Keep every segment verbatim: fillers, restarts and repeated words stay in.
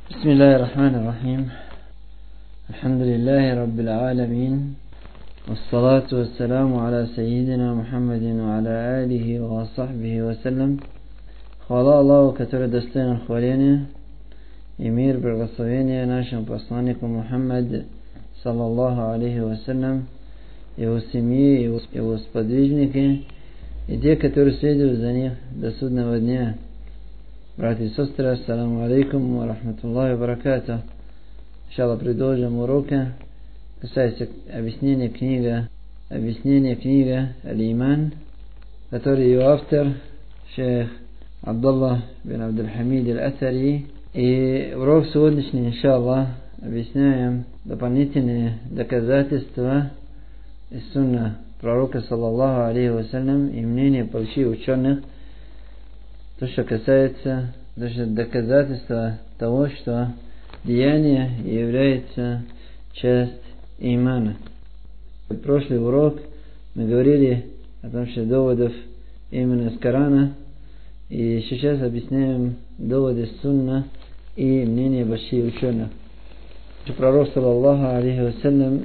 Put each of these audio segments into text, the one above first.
بسم الله الرحمن الرحيم. الحمد لله رب العالمين، والصلاة والسلام على سيدنا محمد وعلى آله وصحبه وسلم. خوالا الله وكتر دستين الخوالين يمير بالغصوين ناشم بأصلانكم محمد صلى الله عليه وسلم его семьи, его, его сподвижники и те, которые следуют за них до судного дня. Братья и сестры, ассаламу алейкум ва рахматуллахи ва баракатух. Иншаллах, продолжим уроки, касается объяснения книги, объяснения книги Аль-Иман, который ее автор, шейх Абдуллах бин Абдул-Хамид Аль-Атари. И урок сегодняшний, иншаллах, объясняем дополнительные доказательства из сунна пророка саллаллаху алейхи вассалям и мнения больших ученых, то, что касается даже доказательства того, что деяние является часть имана. В прошлый урок мы говорили о том, что доводов именно из Корана, и сейчас объясняем доводы сунна и мнения больших ученых. Пророк саллаллаху алейхи вассалям,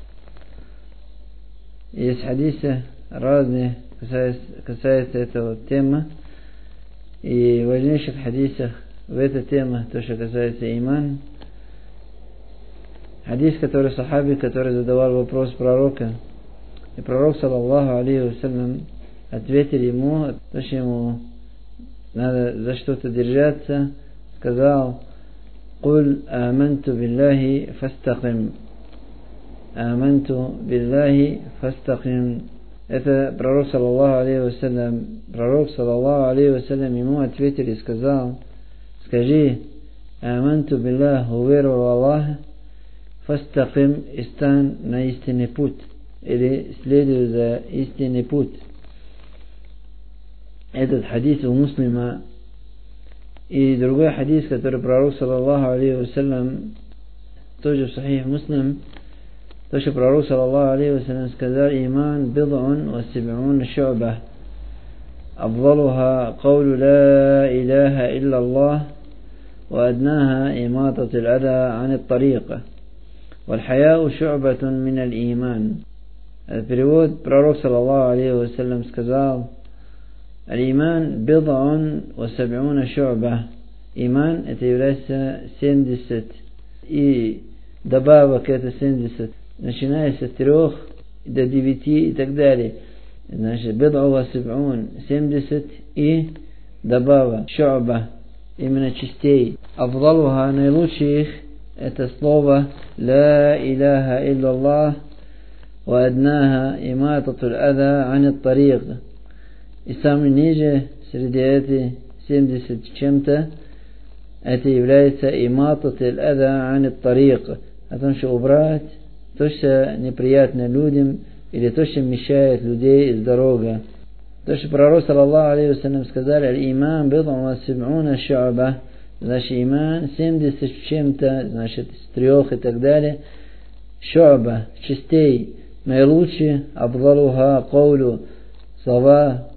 есть хадисы разные, касается, касается этого темы. И в важнейших хадисах в этой теме, то, что касается иман, хадис, который сахаби, который задавал вопрос пророка, и пророк саллаллаху алейхи вассалям ответил ему, то, что ему надо за что-то держаться, сказал: «Куль аманту биллахи фастаким». Аманту биллахи фастаким. Это пророк саллаллаху алейхи вассалям, пророк саллаллаху алейхи вассалям ему ответил и сказал: скажи: аманту биллах, уверовал в Аллаха, фастаким, и стань на истинный путь, или следуй за истинный путь. Этот хадис у муслима. И другой хадис, который пророк саллаллаху алейхи вассалям, тоже в сахих муслим, то, что пророк саллаллаху алейхи вассалям сказал: иман бид'ун ва сиб'ун шу'ба, афдалуха каулу ла илаха илля Аллах, ва аднаха иматату аль-ада ан ат-тарика, валь хаяу шу'батун мин аль-иман. Перевод: пророк саллаллаху алейхи вассалям сказал: аль-иман бид'ун ва сиб'ун шу'ба. Иман — это является семьдесят, и добавок это семьдесят, начиная с трех до девяти и так далее. Значит, бид'у ва сиб'ун, семьдесят, и добавок шу'ба, именно частей. Афдалуха, наилучших, это слово ла иляха илля Аллах, ва аднаха иматату аль-ада ан ат-тарик. И самый ниже среди этих семьдесят чем-то, это является иматату аль-ада ан ат-тарик, о том, что убрать то, что неприятно людям, или то, что мешает людей из дороги. То, что пророк саллаллаху алейхи вассалям сказали: аль-иман бид'ун ва сиб'уна шу'ба, значит, иман семьдесят чем-то, значит, с трех и так далее. Шу'ба, частей, наилучшие, афдалуха каулу, слова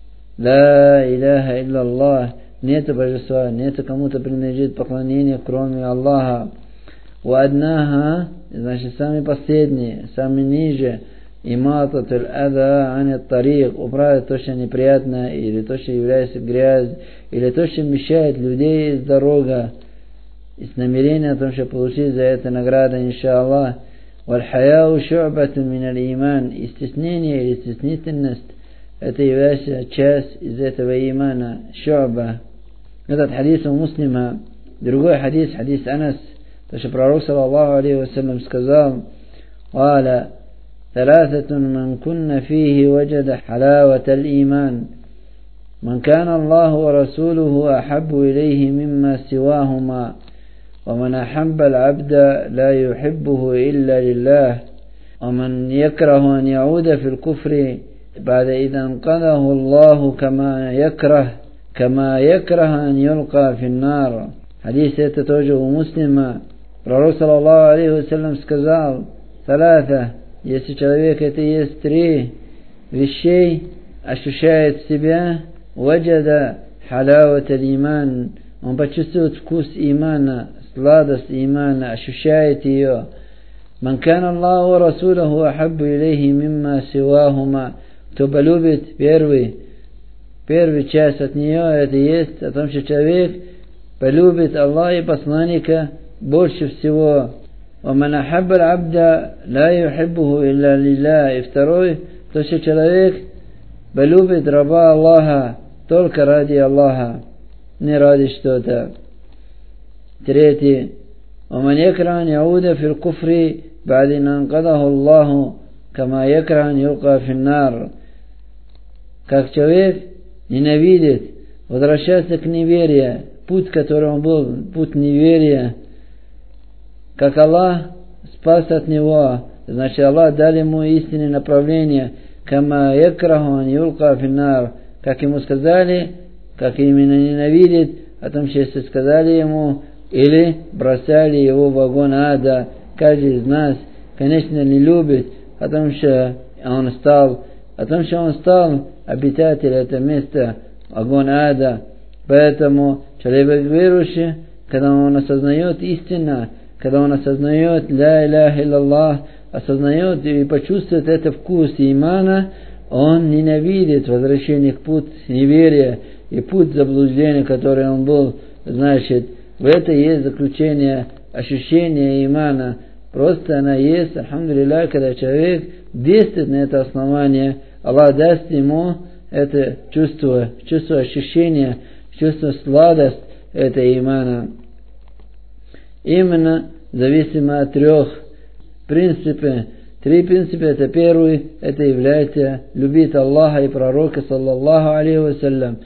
ла иляха илля Аллах, нет божества, нет кому-то принадлежит поклонение, кроме Аллаха. Уаднаха, значит, самые последние, самые ниже, иматату аль-ада ан ат-тарик, убрать то, что неприятно, или то, что является грязь, или то, что мешает людей из дороги, и с намерением о том, что получить за это награда, иншаллах. Валь хаяу шу'батун мин аль-иман, и стеснение или стеснительность, это является часть из этого имана, шу'ба. Этот хадис у муслима. Другой хадис, хадис Анас, то, что пророк саллаллаху алейхи вассалям сказал: «Валя ثلاثة من كن فيه وجد حلاوة الإيمان من كان الله ورسوله أحب إليه مما سواهما ومن أحب العبد لا يحبه إلا لله ومن يكره أن يعود في الكفر بعد إذا انقذه الله كما يكره كما يكره أن يلقى في النار». حديث يتوجه مسلما. Пророк саллаллаху алейхи вассалям сказал: «Салата, если человек это есть три вещей, ощущает в себя ваджада халават аль-иман, он почувствует вкус имана, сладость имана, ощущает ее. «Ман кана Аллаху ва расулаху ахаббу илейхи мимма сивахума». Кто полюбит первый, первую часть от нее, это есть о том, что человек полюбит Аллаха и посланника больше всего. «Ваман ахабба аль-абда ла юхиббуху илля лилля». И второй, то, что человек полюбит раба Аллаха только ради Аллаха, не ради что-то. Третий. «Ваман якраха ан яуда фил куфри ба'да ан анкадаху Аллаху кама якраха ан юлка фин нар». Как человек ненавидит возвращаться к неверию, путь, который он был, путь неверия, как Аллах спас от него, значит Аллах дал ему истинное направление, кама якраху ан юлка фин нар, как ему сказали, как именно ненавидит, о том, что если сказали ему, или бросали его в огонь ада. Каждый из нас, конечно, не любит о том, что он стал, о том, что он стал обитателем этого места, огонь ада. Поэтому человек верующий, когда он осознает истину, когда он осознает ля иляха илляллах, осознает и почувствует этот вкус имана, он ненавидит возвращение к путь неверия и путь заблуждения, который он был. Значит, в это есть заключение ощущения имана. Просто она есть, альхамдулилля, когда человек действует на это основание, Аллах даст ему это чувство, чувство ощущения, чувство сладость этого имана. Именно зависимо от трех принципов. Три принципа. Это первый, это является любить Аллаха и пророка, саллаллаху алейхи вассалям.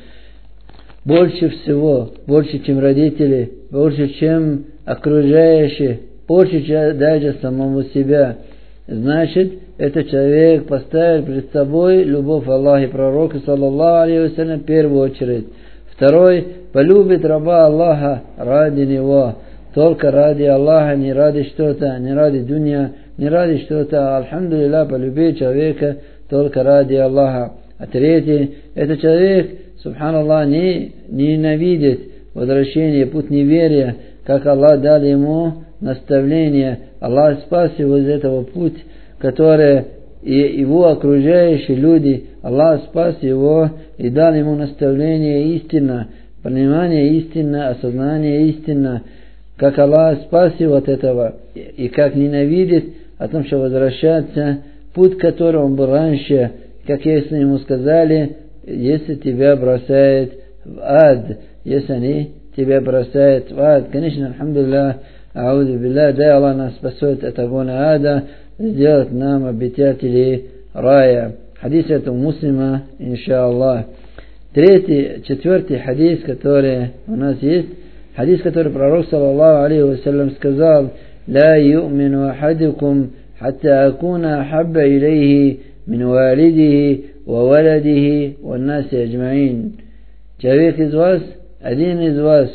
Больше всего, больше, чем родители, больше, чем окружающие, больше, чем даже самому себя. Значит, этот человек поставил перед собой любовь Аллаха и пророка, саллаллаху алейхи вассалям, в первую очередь. Второй, полюбит раба Аллаха ради него, только ради Аллаха, не ради что-то, не ради дуня, не ради что-то. Альхамдулилля, полюбить человека только ради Аллаха. А третий, этот человек, субханаллах, не ненавидит возвращение, путь неверия, как Аллах дал ему наставление. Аллах спас его из этого пути, который и его окружающие люди, Аллах спас его и дал ему наставление истинно, понимание истинно, осознание истинно, как Аллах спас его от этого, и как ненавидит о том, что возвращаться, путь, который он был раньше, как если ему сказали, если тебя бросает в ад, если они тебя бросают в ад. Конечно, альхамдулилля, аузу билля, дай Аллах нас спасет от огня ада, сделать нам обитателей рая. Хадис это у муслима, иншаллах. Третий, четвертый хадис, который у нас есть, хадис, который пророк, саллаллаху алейхи вассалям, сказал: «Ла ю'мину ахадукум хатта акуна ахабба илейхи мин валидихи ва валадихи ва наси аджмаин». Человек из вас, один из вас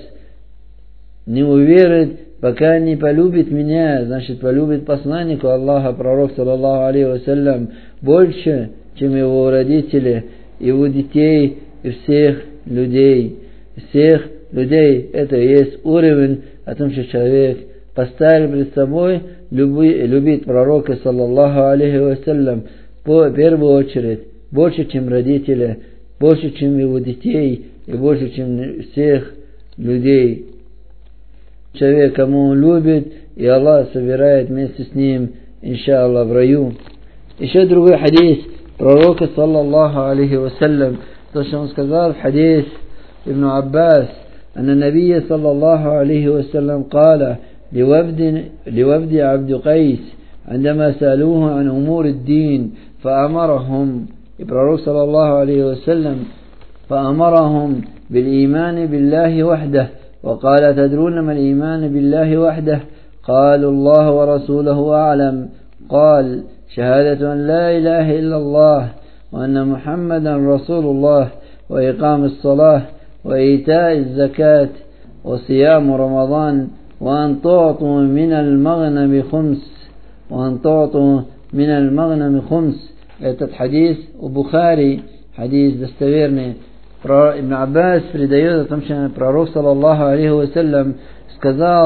не уверует, пока не полюбит меня, значит полюбит посланника Аллаха, пророк, саллаллаху алейхи вассалям, больше, чем его родители, его детей и всех людей. Всех людей. Это и есть уровень о том, что человек поставил перед собой люби, любить пророка, саллаллаху алейхи вассалям, по первую очередь, больше, чем родители, больше, чем его детей и больше, чем всех людей. Человек, кому он любит, и Аллах собирает вместе с ним, иншаллах, в раю. Еще другой хадис пророка, саллаллаху алейхи вассалям, то, что он сказал в хадис Ибн Аббас, أن النبي صلى الله عليه وسلم قال لوفد, لوفد عبد قيس عندما سألوه عن أمور الدين فأمرهم prorok صلى الله عليه وسلم فأمرهم بالإيمان بالله وحده وقال: تدرون ما الإيمان بالله وحده؟ قالوا: الله ورسوله أعلم. قال: شهادة أن لا إله إلا الله وأن محمدا رسول الله وإقام الصلاة وإيتاء الزكاة وصيام رمضان وأن تعطوا من المغنم خمس وأن تعطوا من المغنم خمس. Этот хадис у Бухари, хадис достоверный. Ибн Аббас передает о том, что пророк, саллаллаху алейхи вассалям, сказал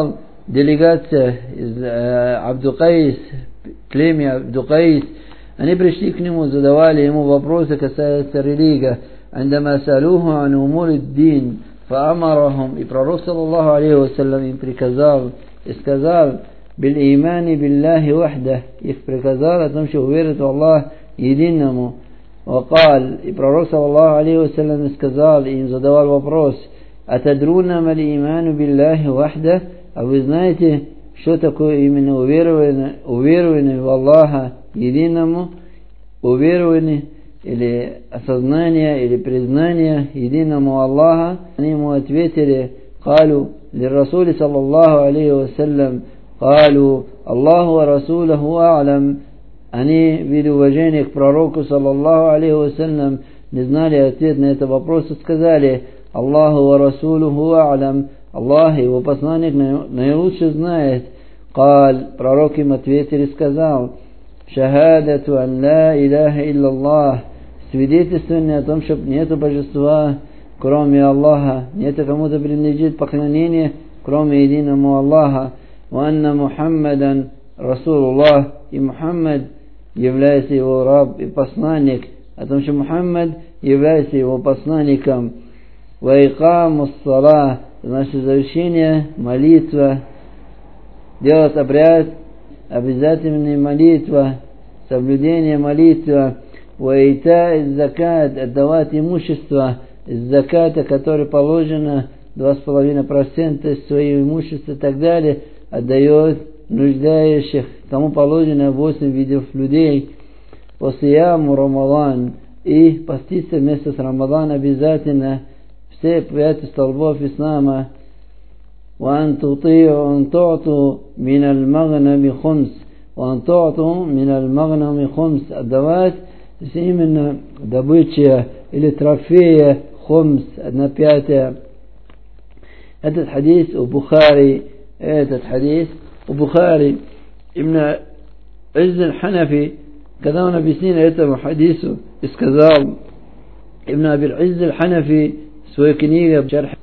делегация из э, Абду-Кайс, племя Абду-Кайс, они пришли к нему, задавали ему вопросы, касаются религии. عندما سألوه عن أمور الدين فأمرهم, и пророк саллаллаху алейхи вассалям им приказал и сказал: بالإيمان بالله وحده, их приказал о том, что уверуют в Аллах единому. وقال, и пророк саллаллаху алейхи вассалям сказал, и им задавал вопрос: أتدرون ما الإيمان بالله وحده, а вы знаете, что такое именно уверование, уверование в Аллаха единому, уверование или осознание или признание единому Аллаха? Они ему ответили: قالوا للرسول صلى الله عليه وسلم قالوا الله ورسوله أعلم. Они, видя уважение к пророку саллаллаху алейхи вассалям, не знали ответ на этот вопрос и сказали: Аллаху ва расулуху а'лам, Аллах и его посланник наилучше знает. قال, пророк им ответил и сказал: шахадату ан ла иляха илляллах, свидетельствование о том, что нету божества кроме Аллаха, нету кому-то принадлежит поклонение кроме единому Аллаха, ва анна Мухаммадан Расулуллах, и Мухаммад является его раб и посланник, о том, что Мухаммад является его посланником. Ва икамус салах, значит завершение молитва, делать обряд, обязательная молитва, соблюдение молитвы. Ва ита закат, отдавать имущество из заката, которое положено два с половиной процента своего имущества и так далее, отдает нуждающих, кому положено восемь видов людей. Посияму Рамадан, и поститься вместе с Рамадан обязательно, все пять столбов ислама. وأن تطيعوا أن تعطوا من المغنم خمس وأن تعطوا من المغنم خمس, отдавать именно добыча или трофея хумс, одна пятая. Этот хадис у Бухари, этот хадис у Бухари. Ибн Изз аль-Ханафи, когда он объяснил этому хадису, и сказал, Ибн Изз аль-Ханафи свою книгу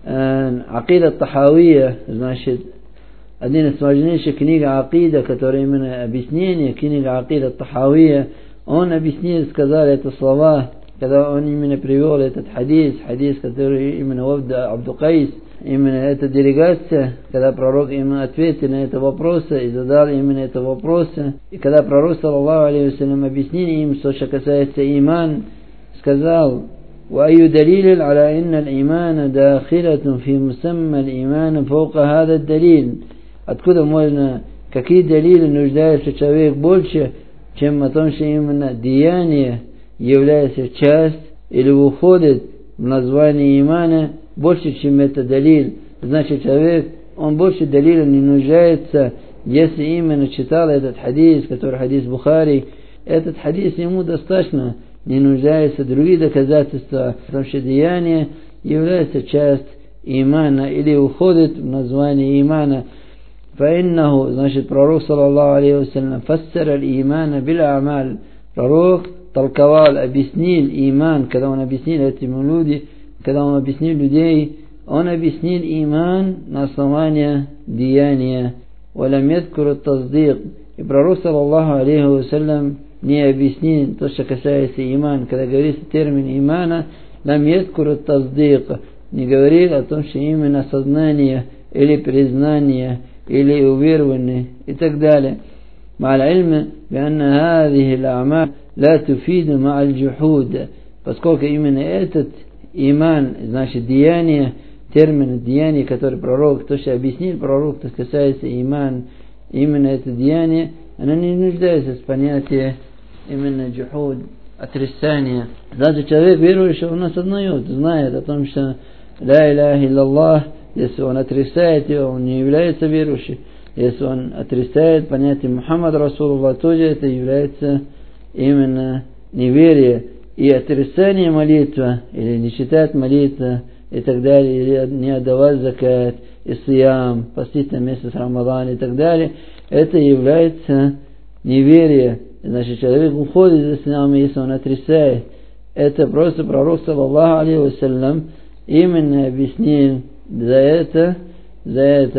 Акида Тахавия, значит, один из важнейших книг Акида, которая именно объяснение, книга Акида Тахавия, он объяснил, сказал это слова, когда он именно привел этот хадис, хадис, который именно Вавда Абду-Кайс, именно эта делегация, когда пророк именно ответил на это вопросы и задал именно это вопросы, и когда пророк саллаллаху алейхи вассалям объяснил им, что касается иман, сказал: وأي دليل على أن الإيمان داخلة في مسمى الإيمان فوق هذا الدليل. Откуда можно, какие делили нуждается человек больше, чем о том, что именно деяние является часть или уходит в название имана больше, чем это далиль. Значит, человек, он больше далиля не нуждается, если именно читал этот хадис, который хадис Бухари. Этот хадис ему достаточно, не нуждается в других доказательствах, потому что деяние является часть имана или уходит в название имана. فإنه, значит, пророк саллаллаху алейхи вассалям фассара аль-имана бил-амаль. Пророк толковал, объяснил иман, когда он объяснил этим людям, когда он объяснил людей, он объяснил иман на основании деяния. وَلَمْ يَذْكُرُ التَّصْدِيقِ. И пророк саллаллаху алейхи вассалям не объяснил то, что касается имана. Когда говорится термин имана, «лам يذكر التصديق», не говорит о том, что именно сознание или признание или уверование и так далее. مع العلم بأن هذه الأعمال لا تفيد مع الجحود, поскольку именно этот иман, значит деяние, термин деяние, который пророк, то, что объяснил пророк, то касается иман, именно это деяние, оно не нуждается в понятии именно джухуд, отрицание. Даже человек верующий, он осознает, знает о том, что ла иляха илляллах, если он отрицает его, он не является верующим. Если он отрицает понятие Мухаммад Расулуллах, тоже это является именно неверие. И отрицание молитвы, или не читать молитву, и так далее, или не отдавать закат, и сиям, постить на месяц Рамадан и так далее, это является неверие. Значит, человек уходит из ислама, если он отрицает. Это просто пророк саллаллаху алейхи вассалям именно объяснил за это, за это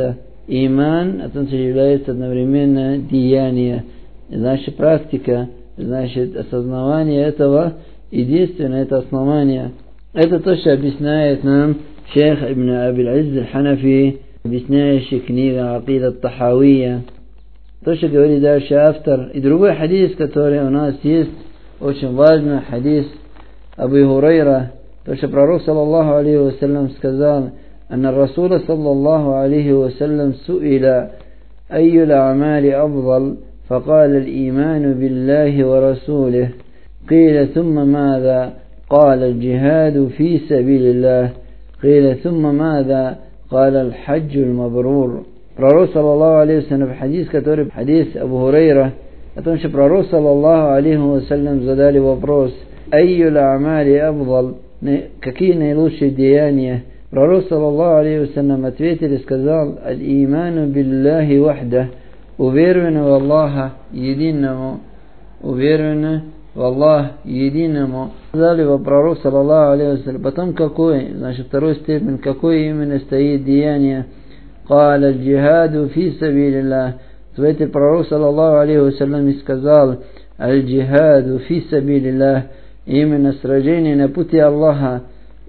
иман, а также является одновременно деяние. Значит, практика, значит, осознавание этого единственное, это основание. Это то, что объясняет нам шейх Ибн Абиль-Изз Аль-Ханафи, объясняющий книга Акида Тахавия. То, что говорит дальше автор. И другой хадис, который у нас есть, очень важный хадис Абу Хурайра. То, что пророк, саллаллаху алейхи вассалям, сказал: «Анна Расула, саллаллаху алейхи вассалям, суиля айю л-а'мали афдал, факал аль-иману биллахи ва расулих, قيل ثم ماذا؟ قال الجهاد في سبيل الله. قيل ثم ماذا؟ قال الحج المبرور». Пророк, саллаллаху алейхи вассалям, в хадис, который хадис Абу Хурайра, о том, что пророк, саллаллаху алейхи вассалям, задали вопрос: «Айю л-а'мали афдал?» Какие наилучшие деяния? Пророк, саллаллаху алейхи вассалям, ответил и сказал: «Аль-иману биллахи вахда». Уверование в Аллаха единому. Уверование в Аллах единому. Сказали его пророк, саллаллаху алейхи вассалям. Потом какой? Значит, второй степень. Какое именно стоит деяние? قال الجهاد في سبيل الله. Ответил пророк, саллаллаху алейхи вассалям, и сказал: аль-джихаду фи сабилиллах, именно сражение на пути Аллаха,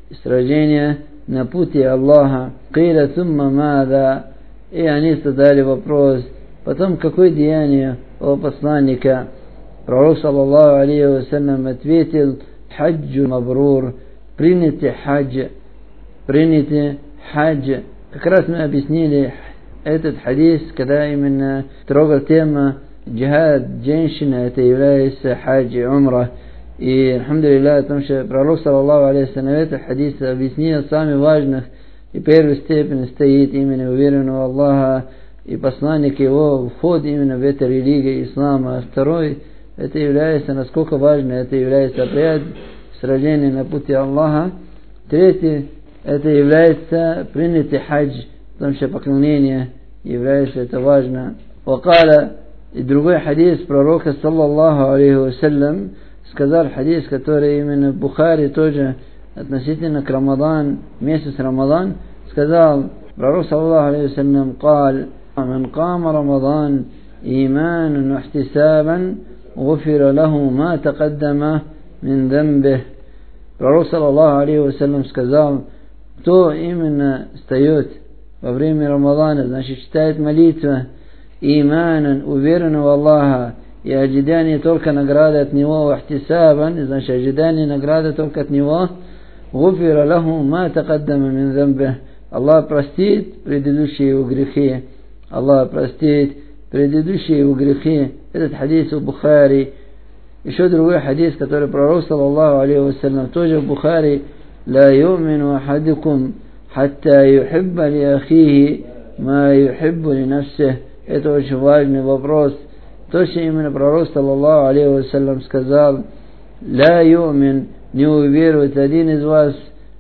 сражение на пути Аллаха. Киля сумма мада, и они задали вопрос: потом какое деяние, о посланника? Пророк, саллаллаху алейхи вассалям, ответил: хаджу мабрур, принятие хаджа, принятие хаджа. Как раз мы объяснили этот хадис, когда именно трогал тема джихад женщина, это является хадж и умра. И, алхамдулилля, потому что пророк, саллаллаху алейхи вассалям, этот хадис объяснил самых важных, и первой степени стоит именно уверенность в Аллаха, и посланник его вход именно в эту религию ислама. А второй, это является, насколько важно, это является обряд сражения на пути Аллаха. Третий, это является принятый хадж, потому что поклонение является, это важно. Вакаля, и другой хадис пророка, саллаллаху алейхи вассалям, сказал хадис, который именно в Бухари тоже относительно к Рамадан, месяц Рамадан, сказал пророк, саллаллаху алейхи вассалям, قال: من قام رمضان إيمانا واحتسابا غفر له ما تقدم من ذنبه. Пророк, саллаллаху алейхи вассалям, сказал: кто именно встает во время Рамадана, значит, читает молитву, иманан, уверенно в Аллаха, и ожидание только награды от Него, вахтисабан, значит, ожидание награды только от Него, гуфира лаху ма тақаддама мин замбих, Аллах простит предыдущие его грехи. Аллах простит предыдущие его грехи. Этот хадис у Бухари. Еще другой хадис, который пророк, саллаллаху алейхи вассалям, тоже в Бухари: لا يؤمن أحدكم حتى يحب لأخيه ما يحب لنفسه. Это очень важный вопрос. То, что именно пророк, саллаллаху алейхи вассалям, сказал: لا يؤمن, не уверует один из вас,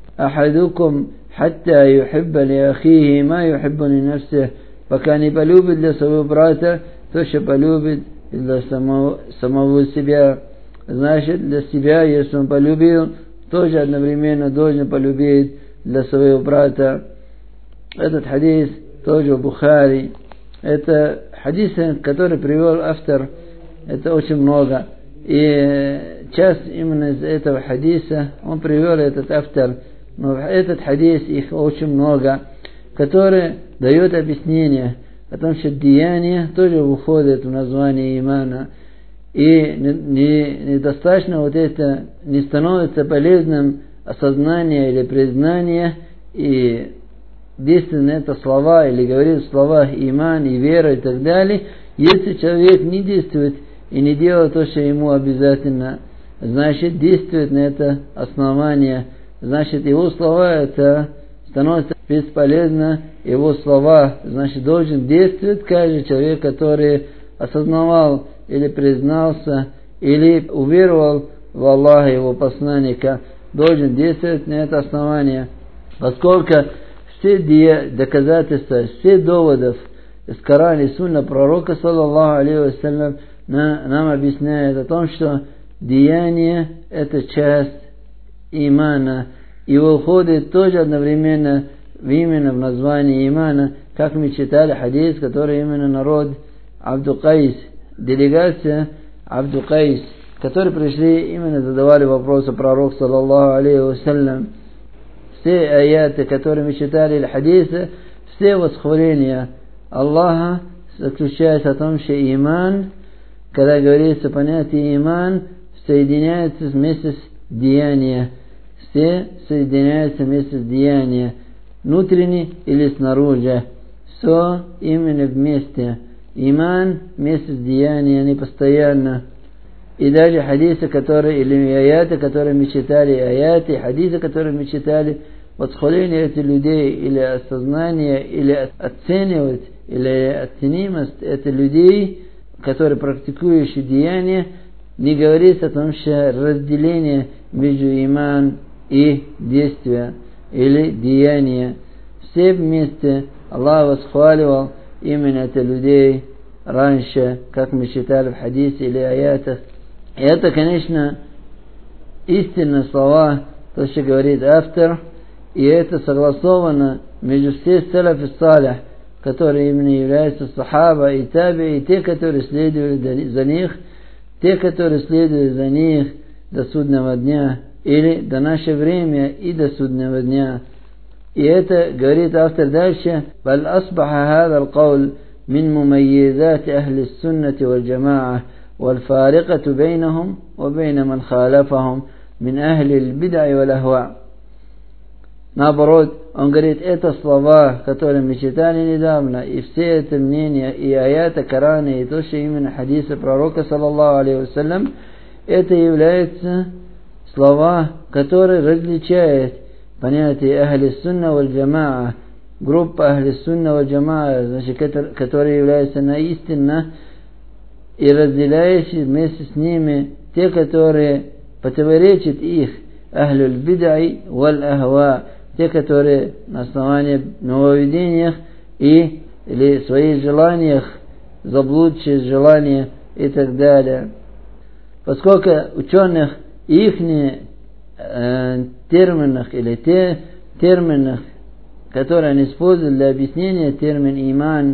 أحدكم حتى يحب لأخيه ما يحب لنفسه, пока не полюбит для своего брата то, что полюбит для самого, самого себя. Значит, для себя, если он полюбил, тоже одновременно должен полюбить для своего брата. Этот хадис тоже в Бухари. Это хадисы, которые привел автор, это очень много. И часть именно из этого хадиса он привел, этот автор. Но этот хадис, их очень много, который дает объяснение о том, что деяние тоже выходит в название имана. И недостаточно не, не вот это, не становится полезным осознание или признание, и действительно это слова, или говорит в словах иман и вера и так далее, если человек не действует и не делает то, что ему обязательно, значит действует на это основание, значит его слова это становится бесполезно, его слова, значит должен действовать каждый человек, который осознавал или признался, или уверовал в Аллаха, его посланника, должен действовать на это основание. Поскольку все доказательства, все доводы из Корана и Сунна пророка, саллаллаху алейхи вассалям, нам объясняют о том, что деяние – это часть имана, и выходит тоже одновременно именно в названии имана, как мы читали хадис, который именно народ Абду Кайс, делегация Абду Кайс, которые пришли, именно задавали вопросы пророку, саллаллаху алейхи вассалям. Все аяты, которые мы читали, или хадисы, все восхваления Аллаха заключаются в том, что иман, когда говорится понятие иман, соединяется вместе с деянием. Все соединяются вместе с деянием. Внутренне или снаружи. Все именно вместе. Иман вместе с деянием, они постоянно. И даже хадисы, которые, или аяты, которые мы читали, аяты, хадисы, которые мы читали, восхваление этих людей, или осознание, или оценивать, или оценимость этих людей, которые практикующие деяния, не говорится о том, что разделение между иман и действия, или деяния. Все вместе Аллах восхваливал именно этих людей раньше, как мы читали в хадисе или аятах. И это, конечно, истинные слова, то, что говорит автор, и это согласовано между всеми салаф и салих, которые именно являются сахаба и таби, и те, которые следуют за них, те, которые следуют за них до судного дня, или до нашего времени и до судного дня. И это говорит автор дальше: «Бал асбаха хада алкаул мин мумайизати ахли суннати валь джамаа, والفارقة بينهم وبين من خالفهم من أهل البدع والأهواء». Наоборот, он говорит, это слова, которые мы читали недавно, и все это мнения, и аяты Корана, и то, что именно хадисы пророка, саллаллаху алейхи вассалям, это являются слова, которые различают понятие ахли сунна валь джамаа, группа ахли сунна валь джамаа, значит, которые являются наистинно, и разделяющие вместе с ними те, которые противоречат их, ахлюль бидай валь ахва, те, которые на основании нововведениях и или своих желаниях, заблудшие желания и так далее. Поскольку ученых их э, терминах или те терминах, которые они используют для объяснения термин иман,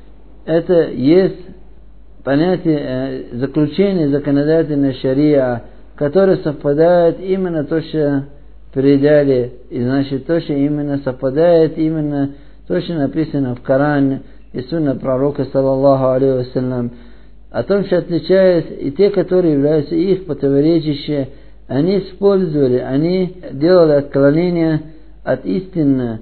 это есть понятие э, заключения законодательной шария, которое совпадает именно то, что передали, и значит то, что именно совпадает, именно то, что написано в Коране и Сунна пророка, саллаллаху алейхи вассалям. О том, что отличаются и те, которые являются их противоречащие, они использовали, они делали отклонения от истины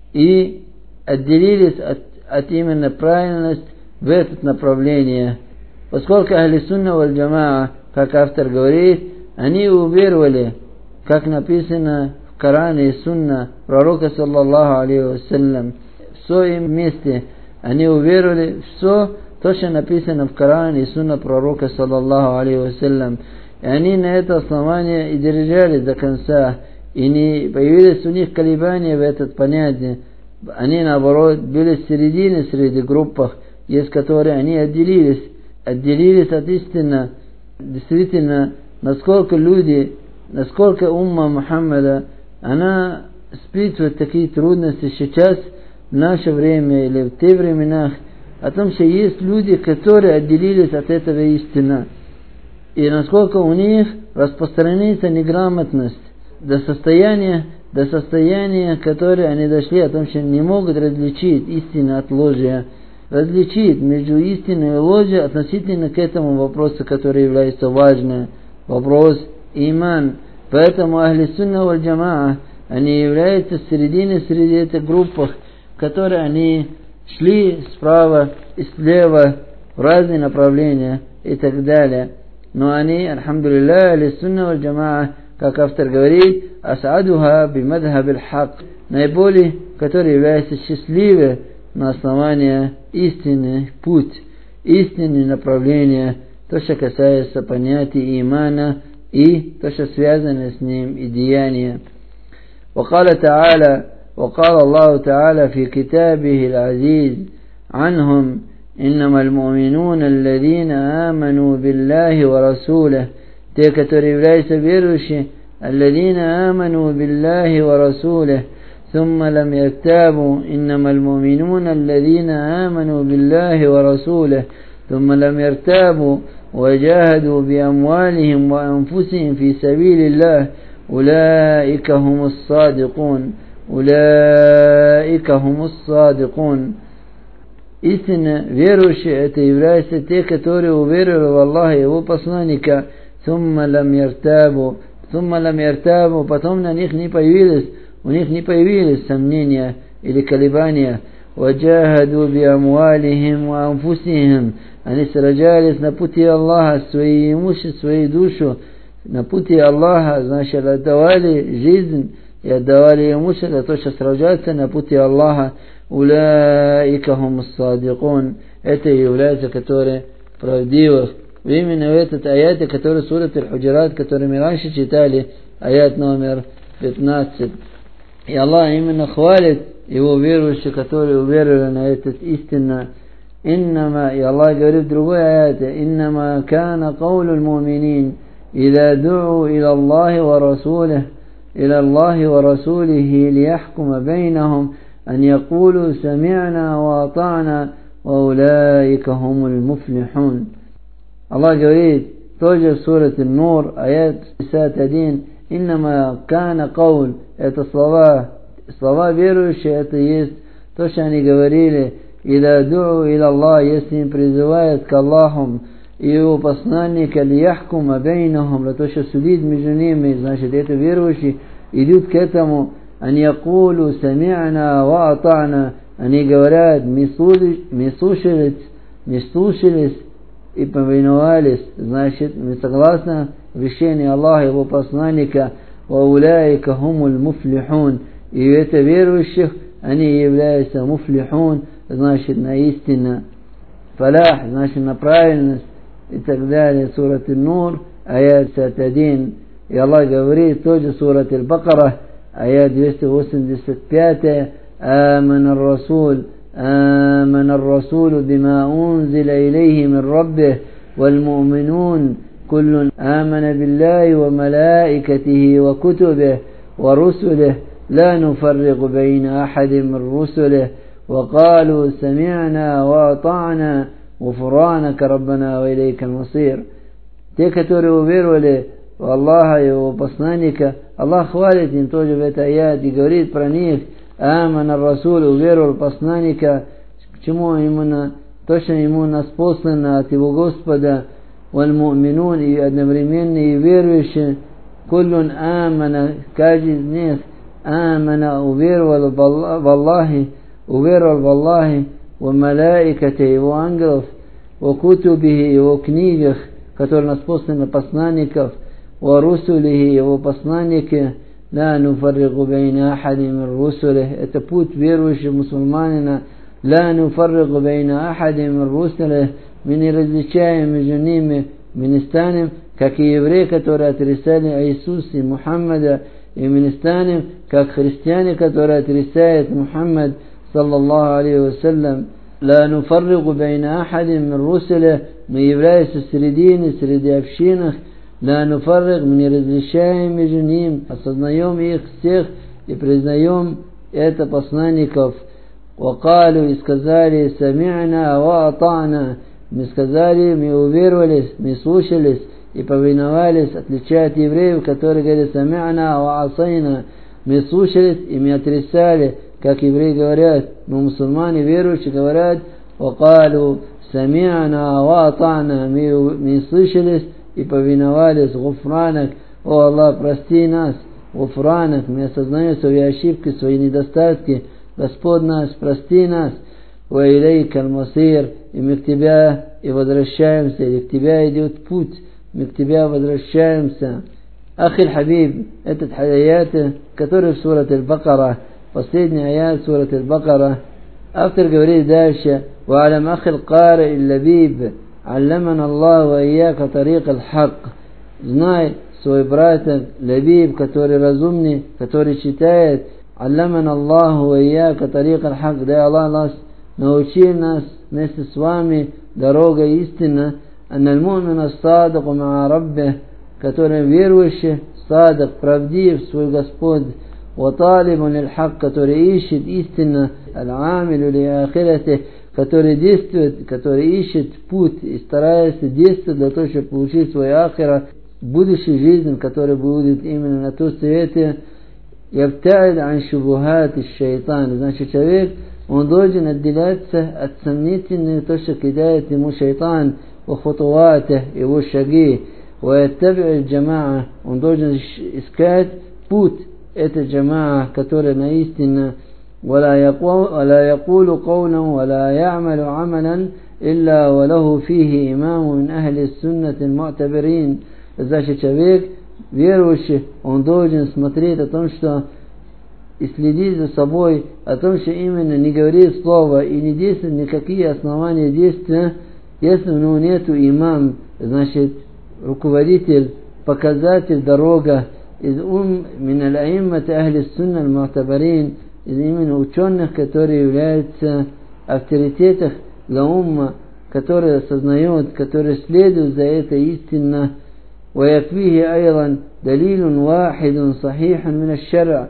и отделились от, от именно правильности в это направление. Поскольку ахли сунна валь джамаа, как автор говорит, они уверовали, как написано в Коране и Сунна пророка, саллаллаху алейхи вассалям, в своем месте они уверовали все то, что написано в Коране и Сунна пророка, саллаллаху алейхи вассалям. И они на это основание и держались до конца, и не появились у них колебания в это понятие. Они, наоборот, были в середине среди группах, из которых они отделились, отделились от истины. Действительно, насколько люди, насколько умма Мухаммада, она испытывает такие трудности сейчас, в наше время или в те временах, о том, что есть люди, которые отделились от этого истины. И насколько у них распространится неграмотность до состояния, до состояния, которое они дошли, о том, что не могут различить истину от ложи, различить между истиной и ложью относительно к этому вопросу, который является важным, вопрос иман. Поэтому ахли сунна валь джамаа, они являются в середине среди этих групп, которые они шли справа и слева в разные направления и так далее. Но они, альхамдулилля, ахли сунна валь джамаа, как автор говорит, асадуха бимадхаб аль-хак, наиболее, который является счастливым на основании истины путь, истинное направление, то, что касается понятия имана и то, что связано с ним, и деяния. وقال تعالى وقال الله تعالى في كتابه العزيز عنهم إنما المؤمنون الذين آمنوا بالله ورسوله те, которые являются верующие, الذين آمنوا بالله ورسوله, ثم لم يرتابوا إنما المؤمنون الذين آمنوا بالله ورسوله ثم لم يرتابوا وجاهدوا بأموالهم وأنفسهم في سبيل الله أولئك هم الصادقون أولئك هم الصادقون. Истинно верующие это являются те, которые уверовали в Аллаха и Его посланника, сумма лам яртабу, сумма лам яртабу, потом на них не появились, у них не появились сомнения или колебания. Ваджахаду би амвалихим ва анфусихим, они сражались на пути Аллаха, свои имущества, свою душу, на пути Аллаха, значит, отдавали жизнь и отдавали имущество для того, чтобы сражаться на пути Аллаха. Уляика хум ас-садикун, это является, которые правдивых. Именно в этот аят, который сурат Аль-Худжурат, который мы раньше читали, аят номер пятнадцать. И Аллах именно хвалит его верующих, которые уверовали на этот истинно. Иннама, и Аллах говорит в другой аяте, иннама кана каулу аль-муминин, ида ду'у иля Аллахи ва расулих, иля Аллахи ва расулихи лияхкума бейнахум, أن يقولوا سمعنا وأطعنا وأولئك هم المفلحون. الله говорит тоже в суре Ан-Нур, аят пятьдесят один, إنما كان قول, это слова, слова верующие, это есть то, что они говорили, إذا دعوا إلى الله, если им призывают к Аллаху и его посланника, ليحكم بينهم, для того, чтобы судить между ними, значит, это верующие идут к этому. Они якулу сами'на ва атa'на, они говорят, мы слушались, мы слушались и повиновались, значит, мы согласны решению Аллаха и его посланника, ва уляйка хумуль муфлихун, и это верующих, они являются муфлихун, значит, на истину, фалах, значит, на правильность и так далее. Сурат Ан-Нур, аят пятьдесят один, и Аллах говорит тоже сурат Аль-Бакара, аят двести восемьдесят пять, آمن الرسول آمن الرسول بما أنزل إليه من ربه والمؤمنون كل آمن بالله وملائكته وكتبه ورسله لا نفرق بين أحد من رسله وقالوا سمعنا وأطعنا غفرانك ربنا وإليك المصير. Те, которые уверовали в Аллаха и его посланника, Аллах хвалит им тоже в этой аяте и говорит про них: Амана Расуль, уверовал посланника, к чему именно, то, что ему нас послано от его Господа, валь му'минун, и одновременно и верующие, куллун амана, каждый из них, амана, уверовал в Аллахе, уверовал в Аллахе, в малаикате, его ангелов, в кутубихи, его книгах, которые нас посланы посланников, в русулихи, его посланники, لا نفرق بين أحد من رسله, это путь верующего мусульманина. لا نفرق بين أحد من رسله, мы не различаем между ними, мы не станем, как и евреи, которые отрицали Иисуса и Мухаммада, и мы не станем, как христиане, которые отрицают Мухаммад, саллаллаху алейхи вассалям. لا نفرق بين أحد من رسله, мы являемся среди, среди общинах. لا نفرق, мы не различаем между ним, осознаем их всех и признаем это посланников. وقالوا, и сказали, سمعنا وأطعنا, мы сказали, мы уверовались, мы слушались и повиновались, отличая от евреев, которые говорят سمعنا وعصينا, мы слушались и мы отрицали, как евреи говорят, но мусульмане верующие говорят, وقالوا سمعنا وأطعنا, мы, мы слышались и повиновались, гуфранак, о Аллах, прости нас, гуфранак, мы осознаем свои ошибки, свои недостатки, Господь наш, прости нас, ва илейка аль-масир, и мы к Тебя и возвращаемся, и к Тебя идет путь, мы к Тебя возвращаемся. Ахиль Хабиб, этот аят, который в сурат Аль-Бакара, последний аят сурат Аль-Бакара, автор говорит дальше, ва алям ахиль кари ил-лабиб, علمنا الله وإياك طريق الحق. Знай, свой братик Лабиб, который разумный, который читает, علمنا الله وإياك طريق الحق, да Аллах нас научил нас вместе с вами дорога истина, أن المؤمن الصادق مع ربه, который верующий, садок, правдив, свой Господь, وطالب للحق, который ищет истину, аль-амилю ли ахирате, который действует, который ищет путь и старается действовать для того, чтобы получить свой ахира, будущую жизнь, которая будет именно на том свете. Ябтаид ан шубухат шайтан, значит, человек, он должен отделяться от сомнительных, то, что кидает ему шайтан, вахутуата, его шаги, ваяттаби джамаа, он должен искать путь этой джамаа, которая наистина, ولا يقول ولا يقول قولا ولا يعمل عملا إلا وله فيه إمام من أهل السنة المعتبرين. Значит, человек, верующий, он должен смотреть о том, что и следить за собой, о том, что именно не говорит слово и не действует никакие основания действия, если у него нету имам, значит, руководитель, показатель, дорога, из ум мин аль-аиммат ахли сунна аль-му'табарин, из именно ученых, которые являются авторитетом для умма, которые осознают, которые следуют за этой истиной. ويكفيه أيضا دليل واحد صحيح من الشرع.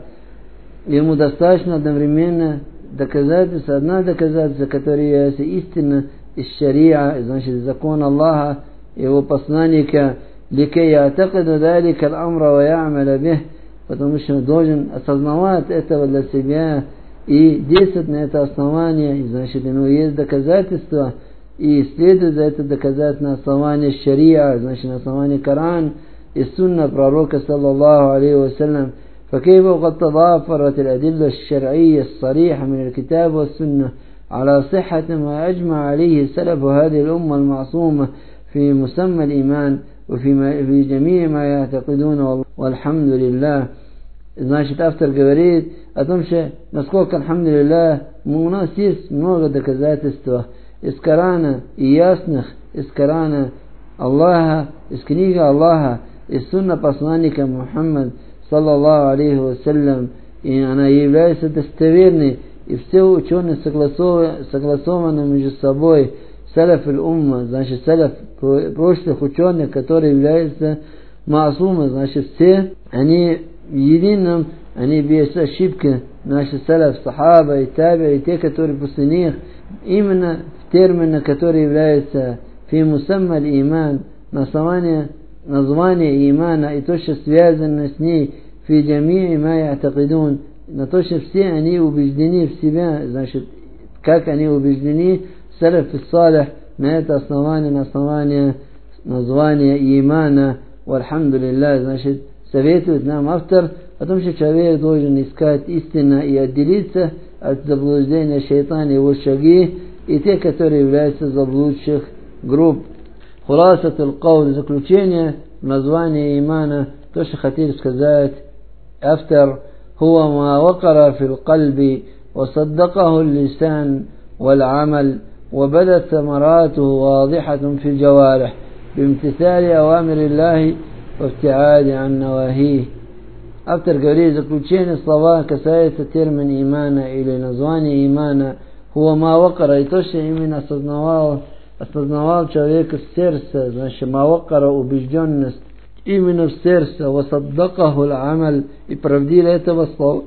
Ему достаточно одновременно доказательство, одна доказательство, которое является истина из шариа, значит, закон Аллаха, его посланника, لكي يعتقد ذلك الأمر ويعمل به, потому что он должен осознавать этого для себя и действовать на это основание, и, значит, ему есть доказательства, и следует за это доказательство на основании шариа, значит, на основании Коран и сунна пророка, саллаллаху алейхи вассалям. فكيف وقد تضافرت الأدلة الشرعية الصريحة من الكتاب والسنة على صحة ما أجمع عليه سلف هذه الأمة المعصومة في مسمى الإيمان وفي في جميع ما يعتقدون, والحمد لله. Значит, автор говорит о том, что насколько, алхамдулиллах, у нас есть много доказательств из Корана и ясных, из Корана Аллаха, из книги Аллаха, из сунна посланника Мухаммад, саллаллаху алейхи вассалям, и она является достоверной, и все ученые согласованы, согласованы между собой, салаф аль-умма, значит, салаф прошлых ученых, которые являются маасумы, значит, все, они в едином, они без ошибки, наши салаф, сахаба и таби, и те, которые после них, именно в терминах, которые являются фи мусамма аль-иман, на основании название имана и то, что связано с ней, фи джамии ма я'такидун, на то, что все они убеждены в себя, значит, как они убеждены, салаф и салих, на это основание, на основание названия имана, вальхамдулиллах, значит, советует нам автор о том, что человек должен искать истину и отделиться от заблуждения шайтана и его шаги, и те, которые являются заблудших групп. خلاصة القول, заключение, название имана, то, что хотели сказать автор, هو ما وقر في القلب وصدقه اللسان والعمل وبدت ثمراته واضحة في الجوارح بامتثال أوامر الله وابتعاد عن نواهيه. Автор говорит, заключение слова касается термина имана или названия имана, هو ما وقر, и то, что именно осознавал осознавал человека в сердце, значит, мавакара, убежденность, именно в сердце, васаддакаху аль-амаль, и правдил этого слова,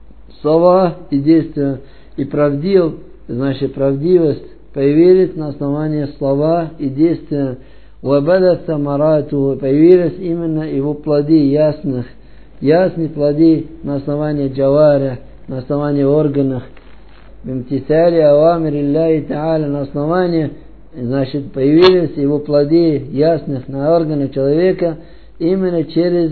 слова и действия, и правдил, значит, правдивость появилась на основании слова и действия, вабадат самарату, появились именно его плоды ясных, ясные плоды на основании джаваря, на основании органов, бимтисали авамир Аллахи та'аля, на основании, значит, появились его плоды ясных на органы человека именно через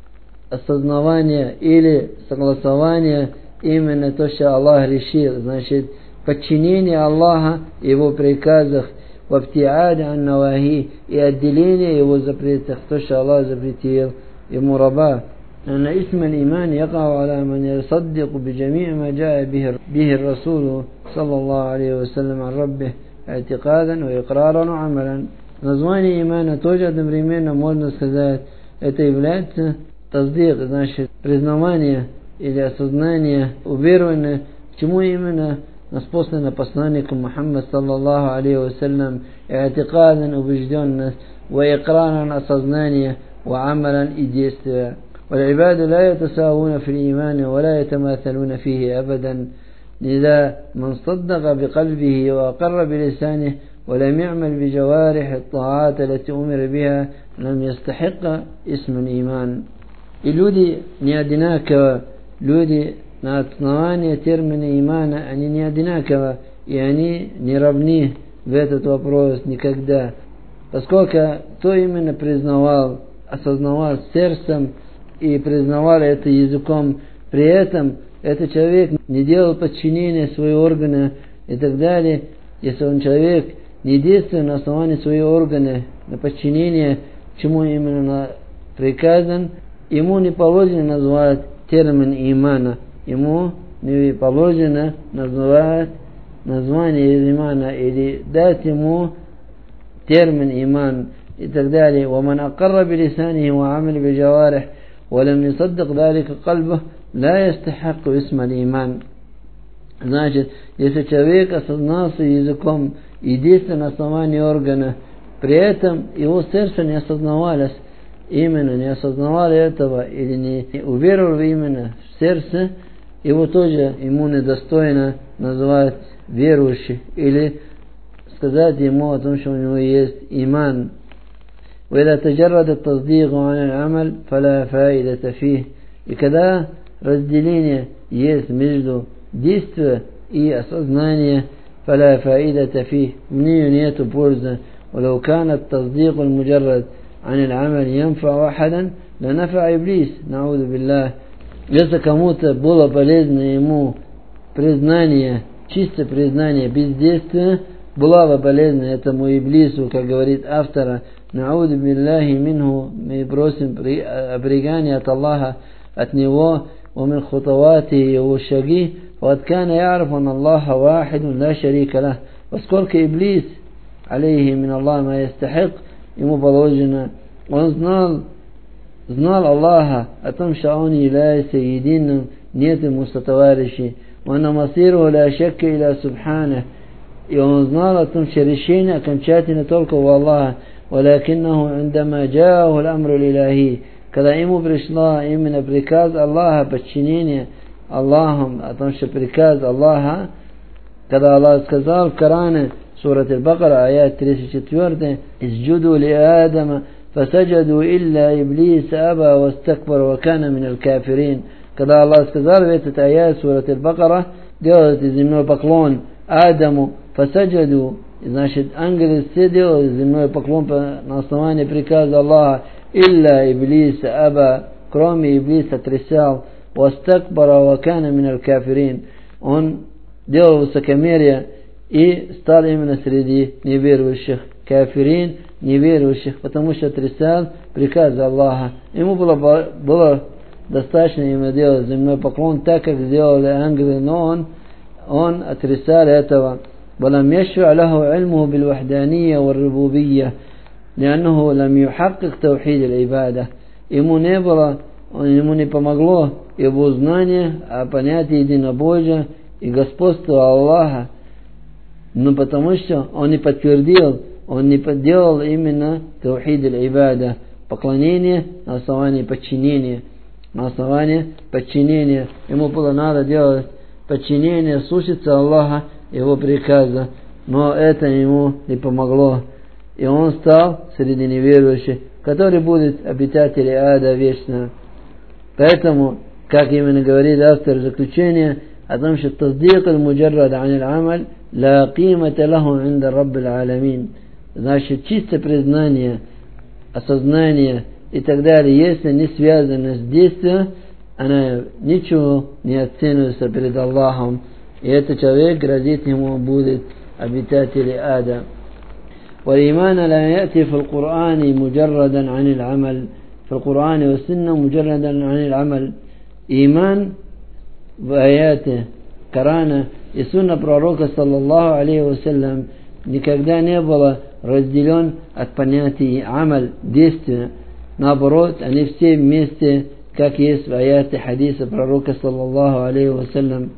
осознавание или согласование именно то, что Аллах решил, значит, подчинение Аллаха его приказах, ваптиади ан навахи, и отделение его запретов, то, что Аллах запретил ему раба. أن اسم الإيمان يقع على من يصدق بجميع ما جاء به الرسول صلى الله عليه وسلم عن ربه اعتقادا وإقرارا وعملا. Название имана тоже одновременно можно сказать, это является таздик, значит, признавание или осознание, уверование, к чему именно нас послано посланником Мухаммад саллаллаху алейхи вассалям, и'тикадан, убежденность, ва икраран, осознание, ва амалан, и действие. والعباد لا يتساوون في الإيمان ولا يتماثلون فيه أبدا. لذا من صدق بقلبه وأقر بلسانه ولم يعمل بجوارح الطاعات التي أمر بها لم يستحق اسم الإيمان. إلودي نيادناك لودي ناتنواني термин имана, они не одинаково, и они не равны в этот вопрос никогда. Поскольку кто именно признавал, осознавал сердцем и признавал это языком, при этом этот человек не делал подчинения свои органы и так далее, если он человек не действует на основании своих органов, на подчинение, чему именно приказан, ему не положено назвать термин имана, ему не положено назвать название имана или дать ему термин иман и так далее. ومن أقر بلسانه وعمل بجوارح ولم يصدق ذلك قلبه لا يستحق اسم الإيمان. Значит, если человек осознался языком и действует на основании органа, при этом его сердце не осознавалось, именно не осознавали этого или не уверовал именно в сердце, его тоже ему недостойно называть верующий или сказать ему о том, что у него есть иман. وإذا تجرد التصديق عن العمل فلا فائدة فيه. И когда разделение есть между действием и осознанием, فلا فائدة فيه, в нее нету пользы. ولو كان التصديق المجرد عن العمل ينفع أحدا لنفع إبليس نعوذ بالله. Если кому-то было полезно ему признание, чистое признание без действия, было бы полезно этому Иблису, как говорит автора, науду билляхи минху, мы просим оберегания от Аллаха, от него, ومن خطواته его шаги, وقد كان يعرف أن الله واحد لا شريك له. Поскольку Иблис, алейхи мин Аллах ма ястахик, ему положено, он знал, знал Аллаха о том, что он является единым, нет ему сотоварищей. وأن مصيره لا شك إلى سبحانه. И он знал о том, что решение окончательно только у Аллаха. ولكنه عندما جاءه الأمر الإلهي, когда ему пришла именно приказ Аллаха, подчинение Аллахом, о том, что приказ Аллаха, когда Аллах сказал в Коране, сурат Аль-Бакара, аят тридцать четыре, «Исджуду ли Адама, фасаджаду илля Иблиса аба вастакбар ва кана мин аль-кафирин». Когда Аллах сказал в этот аят сурат Аль-Бакара, делайте земной поклон Адаму, фасаджаду, значит, ангелы все делали земной поклон на основании приказа Аллаха, илля Иблиса аба, кроме Иблиса отрицал, вастакбара ва кана мин аль-кафирин, он делал высокомерие и стал именно среди неверующих, кафирин, неверующих, потому что отрицал приказ Аллаха. Ему было, было достаточно ему делать земной поклон, так как сделали ангелы, но он, он отрицал этого. ولم يشفع له علمه بالوحدانية والربوبية لأنه لم يحقق توحيد العبادة. Ему не было, ему не помогло его знание о понятии единобожия и господства Аллаха, но потому что он не подтвердил, он не подделал именно таухид аль-ибада, поклонение на основании подчинения, на основании подчинения. Ему было надо делать подчинение, слушаться Аллаха, его приказа, но это ему не помогло, и он стал среди неверующих, который будет обитатели ада вечно. Поэтому, как именно говорит автор заключения, о том, что таздик аль-муджаррад ан аль-амаль ла қимата лаху инда раббил аламин. Значит, чисто признание, осознание и так далее, если не связано с действием, она ничего не оценивается перед Аллахом, и этот человек грозит ему будет обитатели ада. والإيمان لا يأتي في القرآن مجردا عن العمل في القرآن والسنة مجردا عن العمل. إيمان в аяте Корана и сунна пророка саллаллаху алейхи вассалям никогда не было разделен от понятий амаль, действия. Наоборот, они все вместе, как есть в аяте хадиса пророка саллаллаху алейхи вассалям.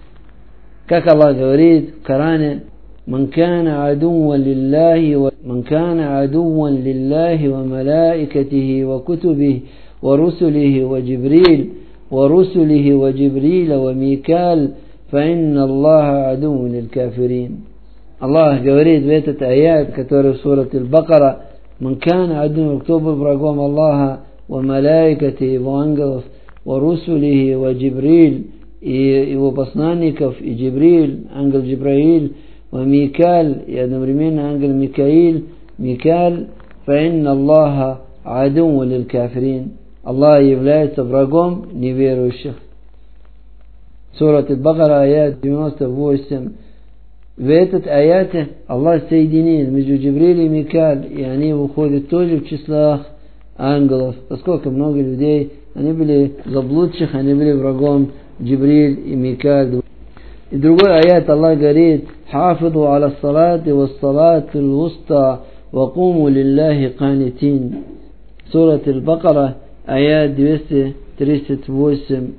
Как Аллах говорит в Коране: «Ман кана адуан лиллахи ва ман кана адуан лиллахи ва малаикатихи ва кутубихи ورسله وجبريل ورسله وجبريل وميكال فإن الله عدو للكافرين. الله говорит в этот аят, который в суре Аль-Бакара: «Ман кана адуан», кто был врагом Аллаха, «ва малаикати», его ангелов, «ва русулихи», «ва Джибриль», и его посланников, и Джибриль, ангел Джибраиль, «ва Микаль», и одновременно ангел Микаиль, Микаль, «фаинна Аллаха адуан лил кафирин». Аллах является врагом неверующих. Сура Аль-Бакара, аят девяносто восемь. В этот аяте Аллах соединил между Джибрилем и Микаль, и они выходят тоже в числах ангелов, поскольку много людей, они были заблудших, они были врагом Джибриль и Микаль. И другой аят Аллах говорит: «Хафиду аля салати ва салати л-вуста ва куму лилляхи канитин». Сура Аль-Бакара, аят двести тридцать восемь.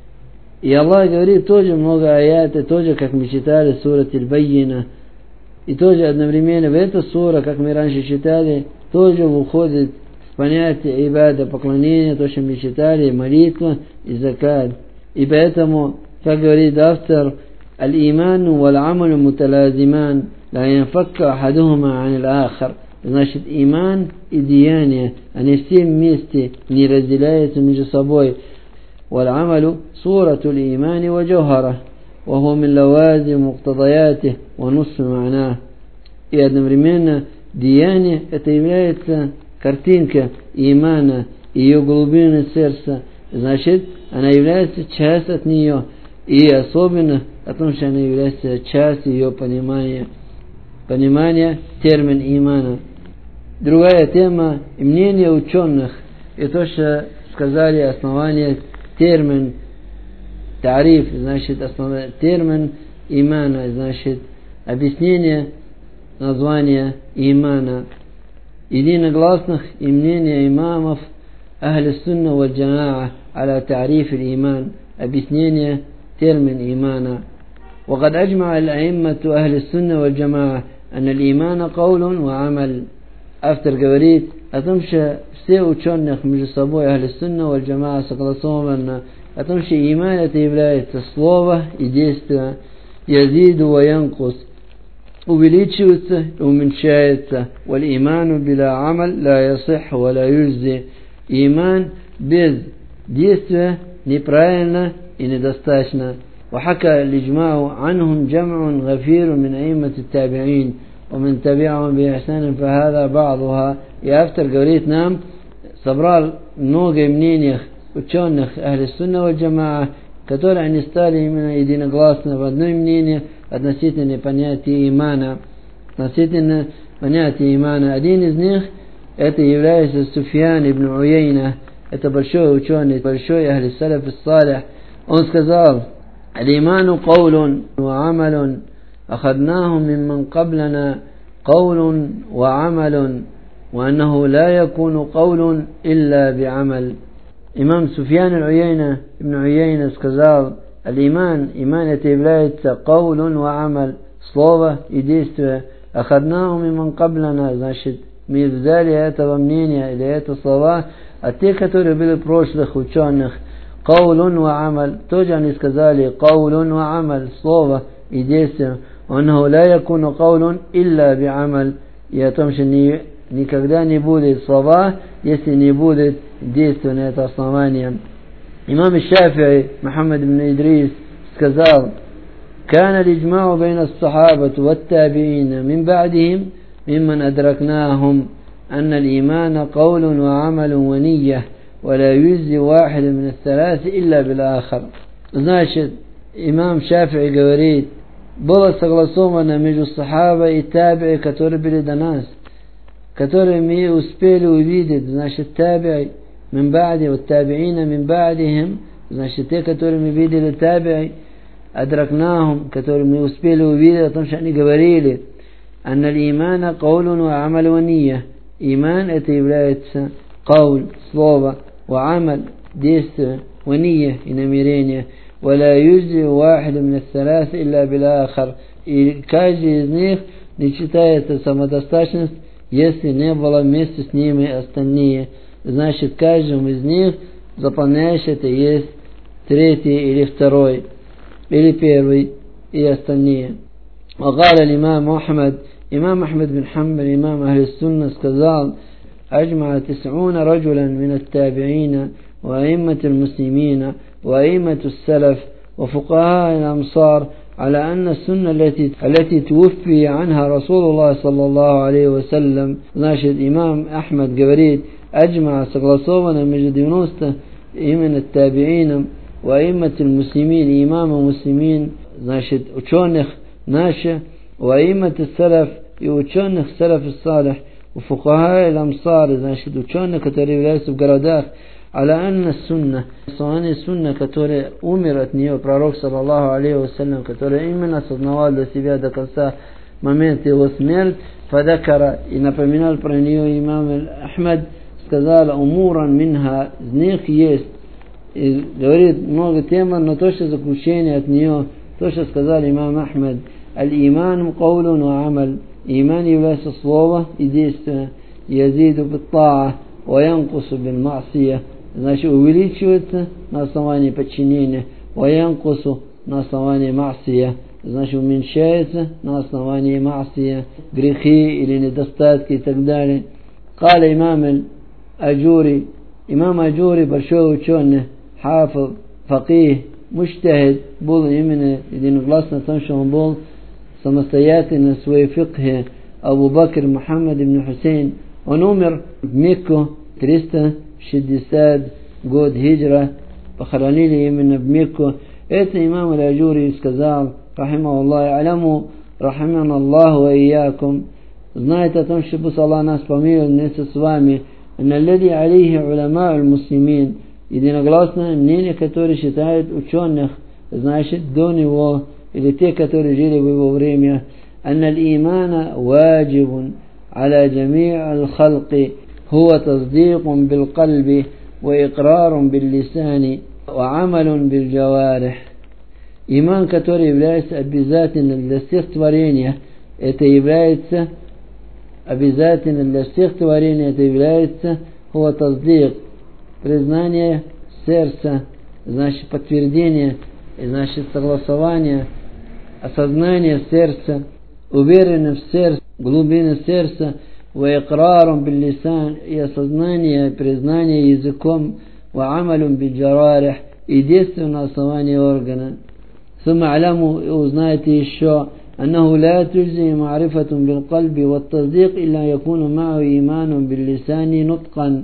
И Аллах говорит тоже много аятов, тоже, как мы читали, сура Аль-Байина. И тоже одновременно в эту суру, как мы раньше читали, тоже выходит в понятие ибада, поклонения, то, что мы читали, молитва и закат. И поэтому, как говорит автор, «Аль-иману валь-амалу муталазиман, ла янфакка ахадухума ан аль-ахар». Значит, иман и деяние, они все вместе не разделяются между собой. والعمل صورة الإيمان وجوهره وهو من لوازم مقتضياته ونصف معناه. И одновременно деяние это является картинка имана, ее глубины сердца. Значит, она является часть от нее, и особенно о том, что она является частью ее понимания. Понимание термин имана. Другая тема и мнение ученых, и то, что сказали основания термин тариф, значит, основной термин имана, значит, объяснение названия имана. Единогласных и мнения имамов ахли сунна валь джамаа аля тариф иман, объяснение термин имана. وقد أجمع الأئمة أهل السنة والجماعة أن الإيمان قول وعمل. Автор говорит о том, что все ученых между собой ахли сунна валь джамаа согласованы о том, что иман это является слово и действие. Язиду ва янкус, увеличивается и уменьшается. Валь иману биля амаль ла ясих ва ла южзи. Иман без действия неправильно и недостаточно. وحكى الإجماع عنهم جمع غفير من أئمة التابعين ومن تبعهم بإحسان فهذا بعضها. И автор говорит нам, собрал много мнений ученых ахли сунна валь джамаа, которые они стали именно единогласно в одном мнении относительно понятия имана. Относительно понятия имана. Один из них это является Суфьян ибн Уяйна, это большой ученый, большой ахли салаф ас-салих. Он сказал: الإيمان قول وعمل أخذناه ممن قبلنا قول وعمل وأنه لا يكون قول إلا بعمل. إمام سفيان العيينة ابن عيينة сказал: الإيمان إيمان это является قول وعمل, слово и действие. أخذناه ممن قبلنا, значит, мы взяли этого мнения или это слова от тех, которые были прошлых ученых. قول وعمل, тоже они сказали قول وعمل, слово и действие. وأنه لا يكون قول إلا بعمل, и о том, что ни, никогда не будет слова, если не будет действия на это основание. Имам Шафи'и Мухаммад ибн Идрис сказал: كان الإجماع بين الصحابة والتابعين من بعدهم ممن أدركناهم أن الإيمان قول وعمل ونية ولا يجزي واحد من الثلاث إلا بالآخر. Значит, имам Шафи'и говорит, было согласовано между сахаба и таби'i, которые были до нас, которые мы успели увидеть, значит, таби'i мин ба'ди, вот таби'ина мин ба'дихим, значит, те, которые мы видели таби'i, адракнахум, которые мы успели увидеть о том, что они говорили, анна л-имана каулун ва амаль ва ния. Иман это является кауль, слово, ва амаль, действие, ва ния и намерение. ولا يجزي واحد من الثلاث إلا بالآخر. И каждый из них не считается самодостаточность, если не было вместе с ними остальные. значит, каждым из них заполняешь это есть третий или второй, или первый и остальные. وقال الإمام أحمد إمام أحمد بن حنبل إمام أهل السنة сказал: أجمع تسعون رجلا من التابعين وأئمة المسلمين وأئمة السلف وفقهاء الأمصار على أن السنة التي التي توفي عنها رسول الله صلى الله عليه وسلم. Значит, имам Ахмад говорит: أجمع согласовано между девяносто именно табиином وأئمة المسلمين, имама муслимин, значит, ученых наших, وأئمة السلف и ученых салаф салих, وفقهاء الأمصار, значит, ученых, которые являются в городах, على أن السنة, صانع сунна, который умер от нее пророк саллаллаху алейхи вассалям, который именно осознавал для себя до конца момента его смерти, فذكر, и напоминал про нее имам Ахмад, сказал: умуран минха, из них есть, и говорит много тем, но то, что заключение от нее, то, что сказал имам Ахмад: аль-иман каулун ва амаль, иман является слово и действие, язиду бит-таа ва янкусу бил-ма'сия, значит, увеличивается на основании подчинения, ва янкусу на основании ма'сия, значит, уменьшается на основании ма'сия, грехи или недостатки и так далее. قال имам Аджури, имам Аджури, большой ученый, хафиз, факих, муджтахид, был именно единогласно в том, что он был самостоятельно в своей фикхе. Абу Бакр Мухаммад ибн Хусейн, он умер в Мекку, триста шестьдесят год хиджра, похоронили именно в Мекку. Это имам Аджури сказал: рахимахуллах, аляму рахимана Аллаху ва ийякум, знает о том, что пусть Аллах нас помилует вместе с вами, анналлади алейхи уляма аль-муслимин, единогласное мнение, которое считают ученых, значит, до него, или те, которые жили в его время, анналь имана ваджибун аля джами' аль-халqи, хуа таздикун бил-кальби, ва икрарун бил-лисани, ва амалун бил-джаварих. Иман, который является обязательным для всех творений, это является обязательным для всех творений, это является хуа таздик, признание сердца, значит, подтверждение, значит, согласование, осознание сердца, уверенность в сердце, глубина сердца, ва икрарун бил-лисан, и осознание, признание языком, ва амалун бил-джаварих, и действие на основании органа. ثم علموا, и узнаете еще, أنه لا تجزي معرفة بالقلب والتصديق إلا يكون معه إيمان باللسان نطقا.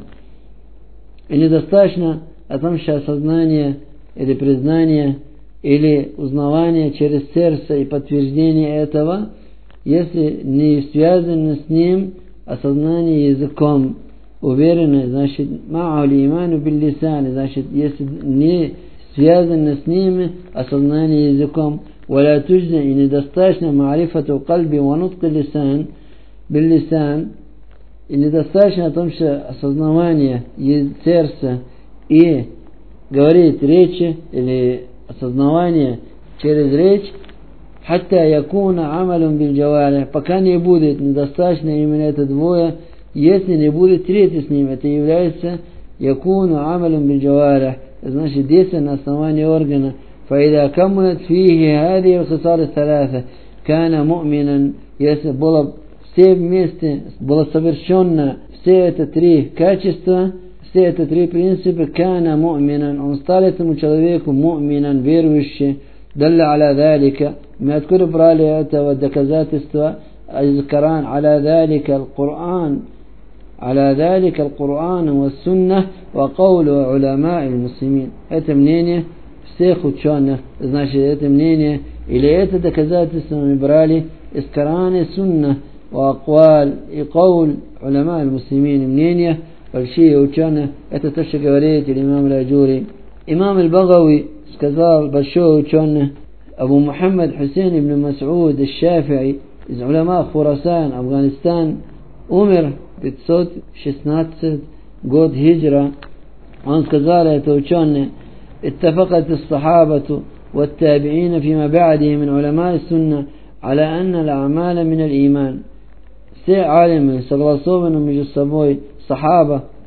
И недостаточно о том, что осознание или признание или узнавание через сердце и подтверждение этого, если не связано с ним осознание языком, уверенное, значит, معه الإيمان باللسان, значит, если не связано с ними осознание языком, ولا تجزي, и недостаточно معرفة قلب ونطق اللسان باللسان, и недостаточно о том, что осознавание сердца и говорит речи или осознавание через речь, حتى يكون عمل بالجوارح, пока не будет недостаточно именно это двое, если не будет третий с ним, это является يكون عمل بالجوارح, значит, действие на основании органа. فإذا كملت فيه هذه الخصال الثلاثة كان مؤمنا, если было все вместе, было совершенно все это три качества, все это три принципа, كان مؤمنا, он стал этому человеку مؤمنا, верующий. دل على ذلك, мы откуда брали этого доказательства, из Корана, على ذلك القرآن, على ذلك القرآن والسنة وقول علماء المسلمين. Это мнение всех ученых, значит, это мнение или это доказательство мы брали из Корана и Сунна, وأقوال и قول علماء المسلمين, мнение большие ученые, это то, что говорит имам Аджури. Имам аль-Багави сказал, большой ученый, Абу Мухаммад Хусейн ибн Мас'уд аль-Шафи'i из улама Хурасан, Афганистан, умер пятьсот шестнадцатый год хиджра. Он сказал, это ученый: اتفقت الصحابة والتابعين فيما بعدهم من علماء السنة على أن الأعمال من الإيمان. Все алимы согласованы между собой, сахаба,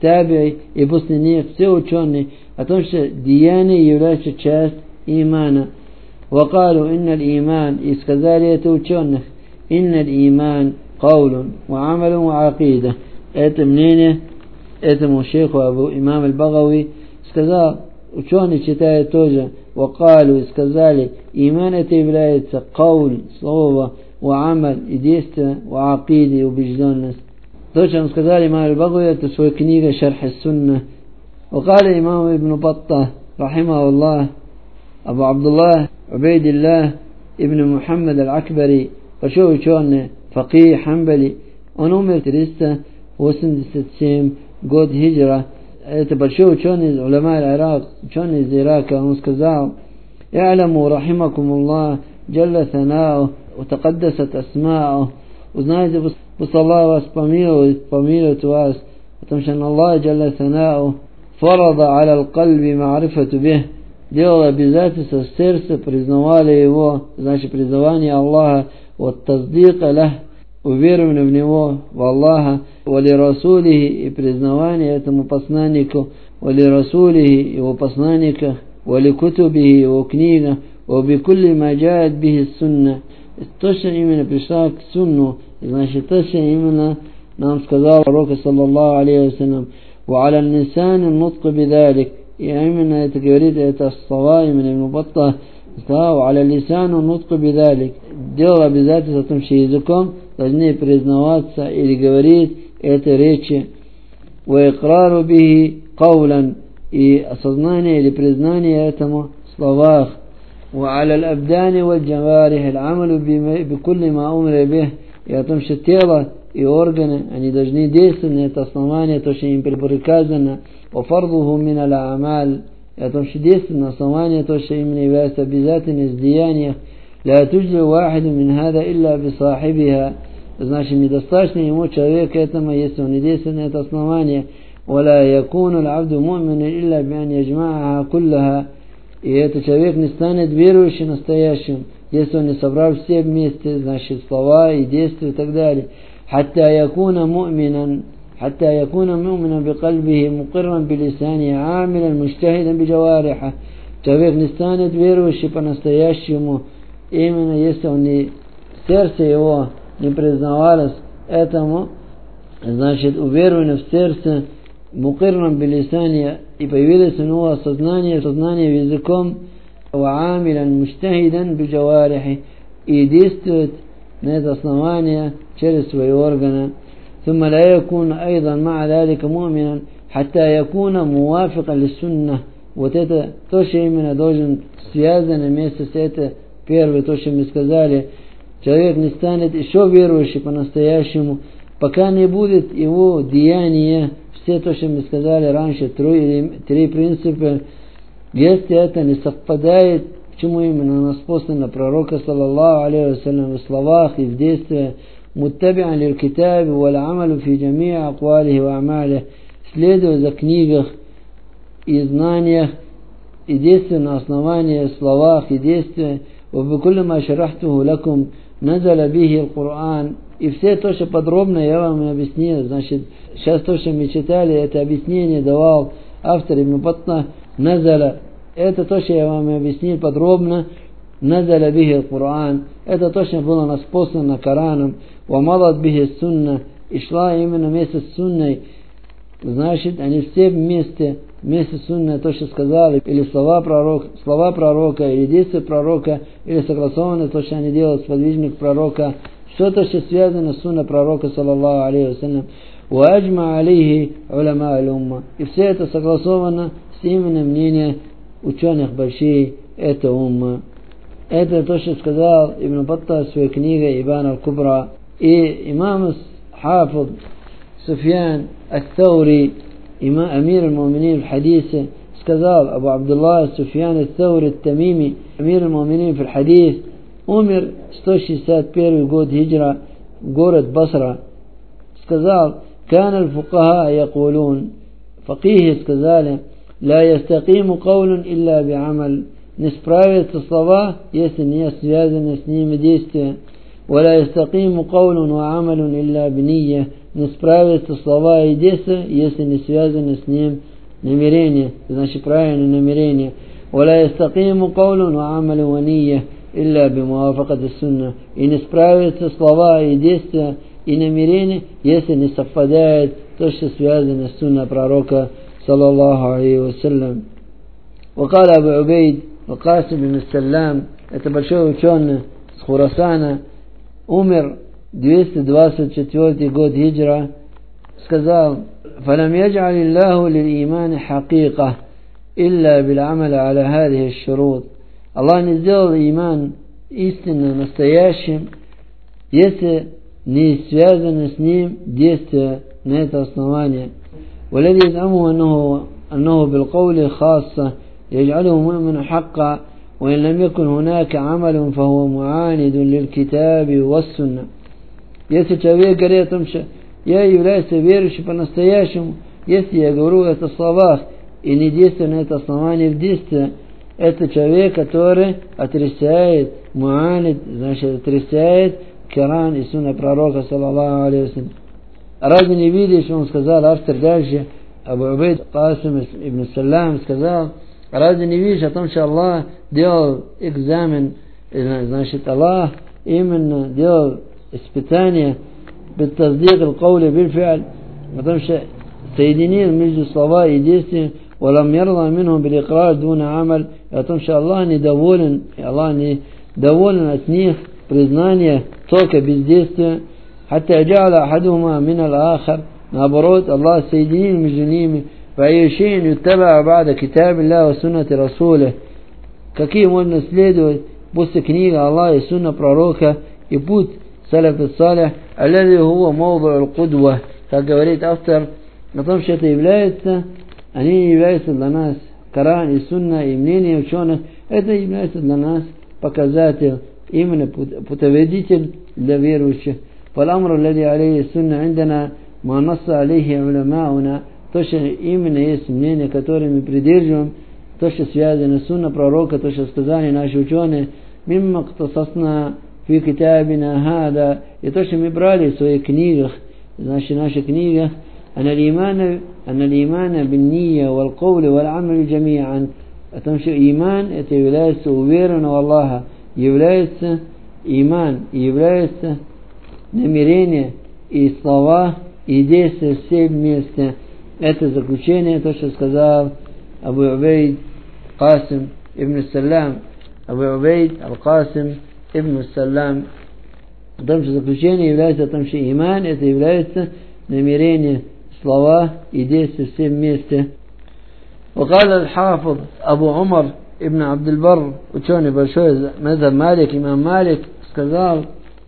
таби'i и после них все ученые о том, что деяния являются частью имана. وقالوا إن الإيمان и сказали это ученых إن الإيمان قول وعمل وعقيدة. Это мнение этому шейху Абу Имам Аль-Багави сказал, ученые читают тоже وقالوا и сказали иман это является قول слово وعمل и действие وعقيدة и убежденность. То, что он сказал имам Аль-Багави, это своя книга Шарх ас-Сунна. وقال имам Ибн Баттах رحمه الله Абу Абдуллах Убейдиллах ибн Мухаммад Аль-Акбари, большой ученый, факih, хамбали, он умер триста восемьдесят седьмой год хиджра. Это большой ученый, уляма Ирак, ученый из Ирака. Он сказал: «И'ламу рахимакумуллах, джалла сана'у, утакаддасат асма'у». Узнайте, пусть Аллах вас помилует, помилует вас, потому что Аллах джалла сана'у фарада аля аль-кальби ма'рифату бих, делал обязательство в сердце, признавали его, значит признавание Аллаха, вот таздика лях, уверование в него, в Аллаха, вали расулихи и признавание этому посланнику, вали расулихи его посланника, вали кутубихи его книга, waби кулли маджаат бихи сунна. То, что именно пришла к сунну, значит то, что именно нам сказал пророк саллаллаху алейхи вассалям, ва аля нисани нутку бидалик. И именно это говорит, это слова именно Ибн Баттах, сказал, аля лисану нутку бидалик, делал обязательство о том, что языком должны признаваться или говорить это речи, ва икрару бихи каулян, и осознание или признание этому в словах, ва аля аль-абдани валь джаварих, аль-амалу бикулли ма умри бих, и о том, что тело и органы, они должны действовать на это основание, то, что им приказано, وفرضه من الأعمال, о том, что действует на основании, то, что именно является обязательным в деяниях. لا تجزي واحد من هذا إلا بصاحبها, значит недостаточно ему человек этому, если он не действует на это основание. ولا يكون العبد مؤمنا إلا بأن يجمعها كلها, и этот человек не станет верующим настоящим, если он не собрал все вместе, значит слова и действия и так далее. حتى يكون مؤمنا حتى يكون مؤمنا بقلبه مقرا بلسانه عاملا مجتهدا بجوارحه. Человек не станет верующим по-настоящему, именно если он не, сердце его не признавалось этому, значит уверовано в сердце, мукирран билисане, и появилось у него осознание, сознание языком, ва амилян мужтахидан биджаварихи, и действует на это основание через свои органы. ثم لا يكون أيضا مع ذلك مؤمنا حتى يكون موافقا للسنة. Вот это то, что именно должен связано вместе с это первое, то, что мы сказали. Человек не станет еще верующим по-настоящему, пока не будет его деяния, все то, что мы сказали раньше, три, три принципа, если это не совпадает, почему именно нас послано пророка саллаллаху алейхи вассалям в словах и в действиях, متبعا للكتاب والعمل في جميع أقواله وأعماله, следуя за книгах и знаниях и действия на основании словах и действия. وبكل ما شرحته لكم نزل به القرآن, и все то, что подробно я вам объяснил, значит сейчас то, что мы читали, это объяснение давал автор Ибн Баттах. назаля, это то, что я вам объяснил подробно. назаля бихи аль-Кур'ан, это точно было нас послано Кораном. ومضت به السنة, и шла именно вместе с сунной, значит они все вместе, вместе с сунной, то, что сказали, или слова пророка, слова пророка, или действия пророка, или согласованные то, что они делают с подвижник пророка, все то, что связано с сунной пророка саллаллаху алейхи вассалям. وأجمع عليه علماء الأمة, и все это согласовано с именно мнением ученых больших, это умма. Это то, что сказал Ибн Баттах в своей книге Ибан аль-Кубра. И имам Хафид Суфьян ат-Таури, амир аль-Муминин в хадисе, сказал, Абу Абдуллах Суфьян ат-Таури ат-Тамими, амир аль-Муминин в хадис, умер сто шестьдесят первый год хиджра, город Басра, сказал, كان الفقهاء يقولون, факихи сказали, لا يستقيم قول إلا بعمل, не справятся слова, если не связаны с ними действия. ولا يستقيم قول وعمل إلا بنية, не справятся слова и действия, если не связаны с ним намерение, значит правильное намерение. ولا يستقيم قول وعمل ونية إلا بموافقة السنة. И не справятся слова и действия и намерения, если не совпадает то, что связано с сунной пророка саллаллаху алейхи вассалям. وقال أبو عبيد القاسم بن السلام, это большой ученый с Хурасана, умер двести двадцать четвёртый год хиджра, сказал: فلم يجعل الله للإيمان حقيقة إلا بالعمل على هذه الشروط. Аллах не сделал иман истинно настоящим, если не связано с ним действие на это основание. والذي يزعمه أنه أنه بالقول خاصة يجعله مؤمن حقا وإن لم يكن هناك عمل فهو معاند للكتاب والسنة. Если человек говорит о том, что я являюсь верующим по-настоящему, если я говорю это в словах и не действую на это основание в действии, это человек, который отрицает муанид, значит отрицает Коран и сунна пророка саллаллаху алейхи вассалям. Разве не видишь, он сказал, автор дальше, Абу Убайд Касим ибн Саллам сказал, разве не видишь о том, что Аллах делал экзамен, значит Аллах именно делал испытание بالتصديق القول بالفعل, потому что соединил между слова и действием, ولم يرضى منهم بالإقرار دون عمل, о том, что Аллах недоволен, и Аллах недоволен от них признание только без действия, حتى جعل أحدهما من الآخر, наоборот, Аллах соединил между ними, فأي شيء يتبع بعد كتاب الله وسنة رسوله, какие можно следовать после книги Аллаха и сунна пророка и путь салаф ас-салих, الذي هو موضع القدوة, как говорит автор, о том, что это является, они являются для нас, Коран и сунна и мнение ученых, это является для нас показатель, именно путеводитель для верующих. فالأمر الذي عليه السنة عندنا ما نص عليه علماؤنا, то, что именно есть мнение, которое мы придерживаем, то, что связано с сунной пророка, то, что сказали наши ученые, مما اختصصنا في كتابنا هذا, и то, что мы брали в своих книгах, значит, в наших книгах, أن الإيمان أن الإيمان بالنية والقول والعمل جميعا, о том, что иман это является уверенным в Аллаха, является иман, является намерение и слова и действия все вместе. Это заключение, то, что сказал Абу Убайд Касим ибн Саллам, Абу Убайд Аль-Касим ибн Саллам, о том, что заключение является о том, что иман это является намерение, слова и действия все вместе. وقال الحافظ أبو عمر ابن عبد البر, ученый большой مذهب مالك, имам Малик, сказал: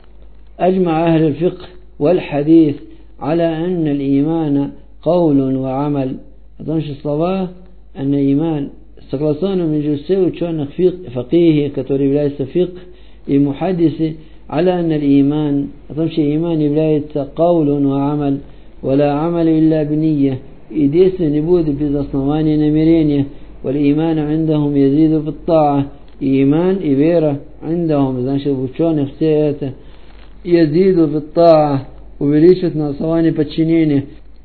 أجمع أهل الفقه والحديث على أن الإيمان قول وعمل, о том, что слова, أن إيمان, согласовано между всеми ученых факихи, которые являются фикх, и мухаддисы, على أن الإيمان, о том, что иман является قول وعمل, ولا عمل إلا بنية, и действие не будет без основания намерения. والإيمان عندهم يزيد في الطاعة, и иман и вера عندهم, значит в ученых все это يزيد في الطاعة, увеличит на основании подчинения.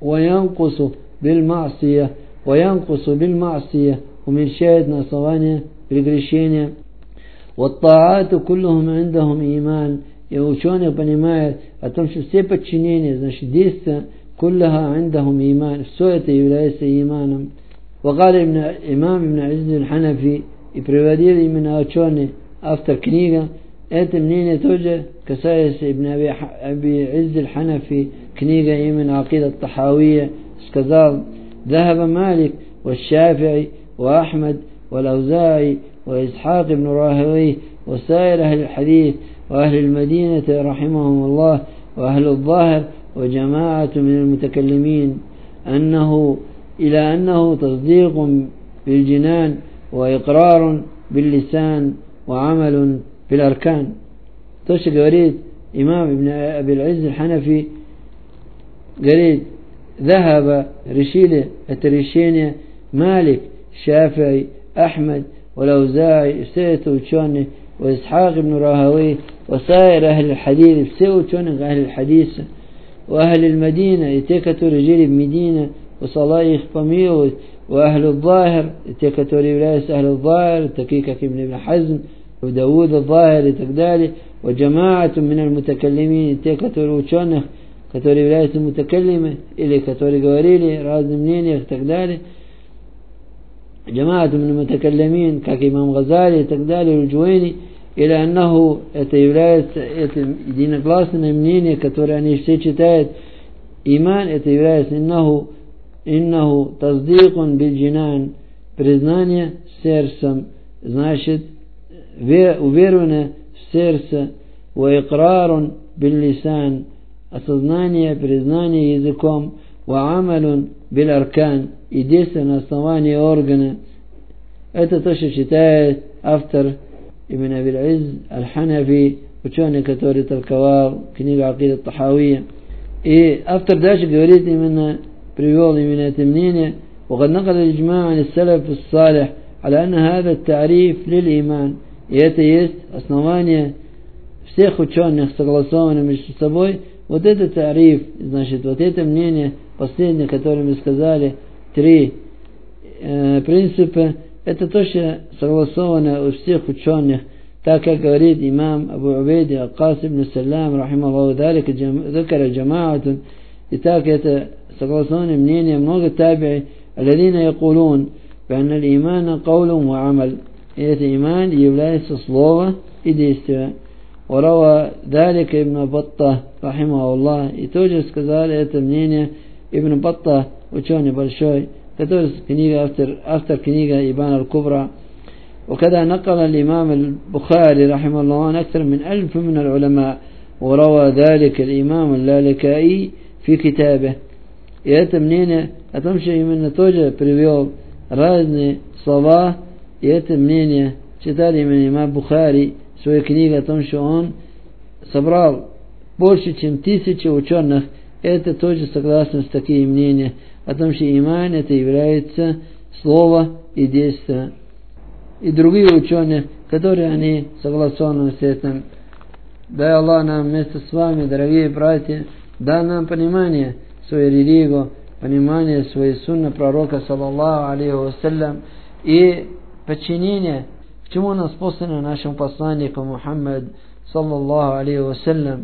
وينقص بالمعصية, وينقص بالمعصية, уменьшает на основании прегрешения. والطاعات كلهم عندهم إيمان, и ученые понимают о том, что все подчинения, значит действия, كلها عندهم إيمان, все это является иманом. وقال ابن إمام ابن عز الحنفي, и приводил именно ученый, автор книга, это мнение тоже касается ибн Аби Изз аль-Ханафи, книга именно Акида ат-Тахавия, сказал: ذهب مالك والشافعي وأحمد والأوزاعي وإسحاق بن راهويه وسائر أهل الحديث وأهل المدينة رحمهم الله وأهل الظاهر وجماعة من المتكلمين أنه إلى أنه تصديق بالجنان وإقرار باللسان وعمل بالأركان. То, что говорит имам ибн Аби Изз аль-Ханафи, говорит: ذهب, решили это решение Малик, Шафи'и, Ахмад, Валаузаи, все это ученые, وإسحاق بن راهويه وسائر أهل الحديث, все ученые أهل الحديث, وأهل المدينة и те, которые жили в Медине, пусть Аллах их помилует, وأهل الظاهر и те, которые являются أهل الظاهر, такие как Ибн Хазм, Дауд الظاهر и так далее, وجماعة من المتكلمين, те, которые ученых, которые являются мутакаллимы, или которые говорили разные мнения и так далее, جماعة من المتكلمين, как имам Газали и так далее, Джуэни, или аннаху, это является это единогласное мнение, которое они все читают, иман, это является иннаху, иннаху таздикун биджинан, признание сердцем, значит, уверование в сердце, ва икрарун биллисан, осознание, признание языком, ва амалун бил аркан, и действие на основании органа. Это то, что читает автор Ибн Абиль Изз Аль-Ханафи, ученый, который толковал книгу Акида Тахавия. И автор дальше говорит именно, привел именно это мнение: وقد نقل الإجماع عن السلف الصالح على أن هذا التعريف للإيمان. И это есть основание всех ученых, согласованных между собой. Вот это тариф, значит, вот это мнение последнее, которое мы сказали, три э, принципа, это то, что согласовано у всех ученых, так как говорит имам Абу Убейди Ак-Касим ибн Саллам, рахимахуллаху далика, ذكر جماعة, и так это согласованное мнение много таби'и, الذين يقولون بأن الإيمان قول وعمل. И это иман является слово и действие. وروى ذلك ابن بطة رحمه الله, и тоже сказали это мнение Ибн Батта, ученый большой, который книга, автор, автор книги Ибан аль-Кубра. وكذا نقل الإمام البخاري رحمه الله عن أكثر من ألف من العلماء, وروى ذلك الإمام اللالكائي في كتابه. И это мнение, о том, что именно тоже привел разные слова, и это мнение читали именно имам Бухари в своей книге о том, что он собрал больше, чем тысячи ученых. Это тоже согласно с таким мнением о том, что иман это является слово и действие. И другие ученые, которые они согласованы с этим. Дай Аллах нам вместе с вами, дорогие братья, дай нам понимание своей религии, понимание своей сунны пророка, саллаллаху алейхи вассалям, и подчинение, к чему нас послано нашему посланнику Мухаммад, саллаллаху алейхи вассалям,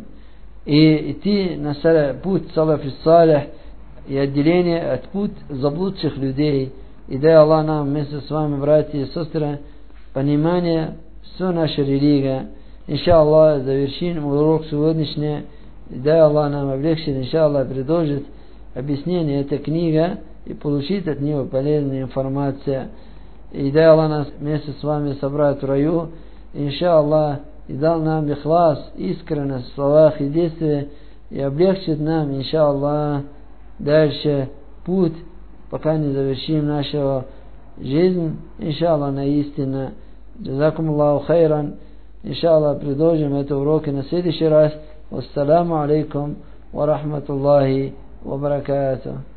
и идти на путь салафи салих и отделение от путь заблудших людей. И дай Аллах нам вместе с вами, братья и сестры, понимание всей нашей религии. Иншаллах, завершим урок сегодняшний. И дай Аллах нам облегчит, иншаллах, предложит объяснение этой книги и получить от него полезную информацию. И дай Аллах нас вместе с вами собрать в раю. Иншаллах, и дал нам ихлас, искренность в словах и действиях, и облегчит нам, иншаллах, дальше путь, пока не завершим нашу жизнь, иншаллах, на истину. Джазакум Аллаху хайран. Иншаллах, продолжим это уроки на следующий раз. Вассаламу алейкум ва рахматуллахи ва баракатух.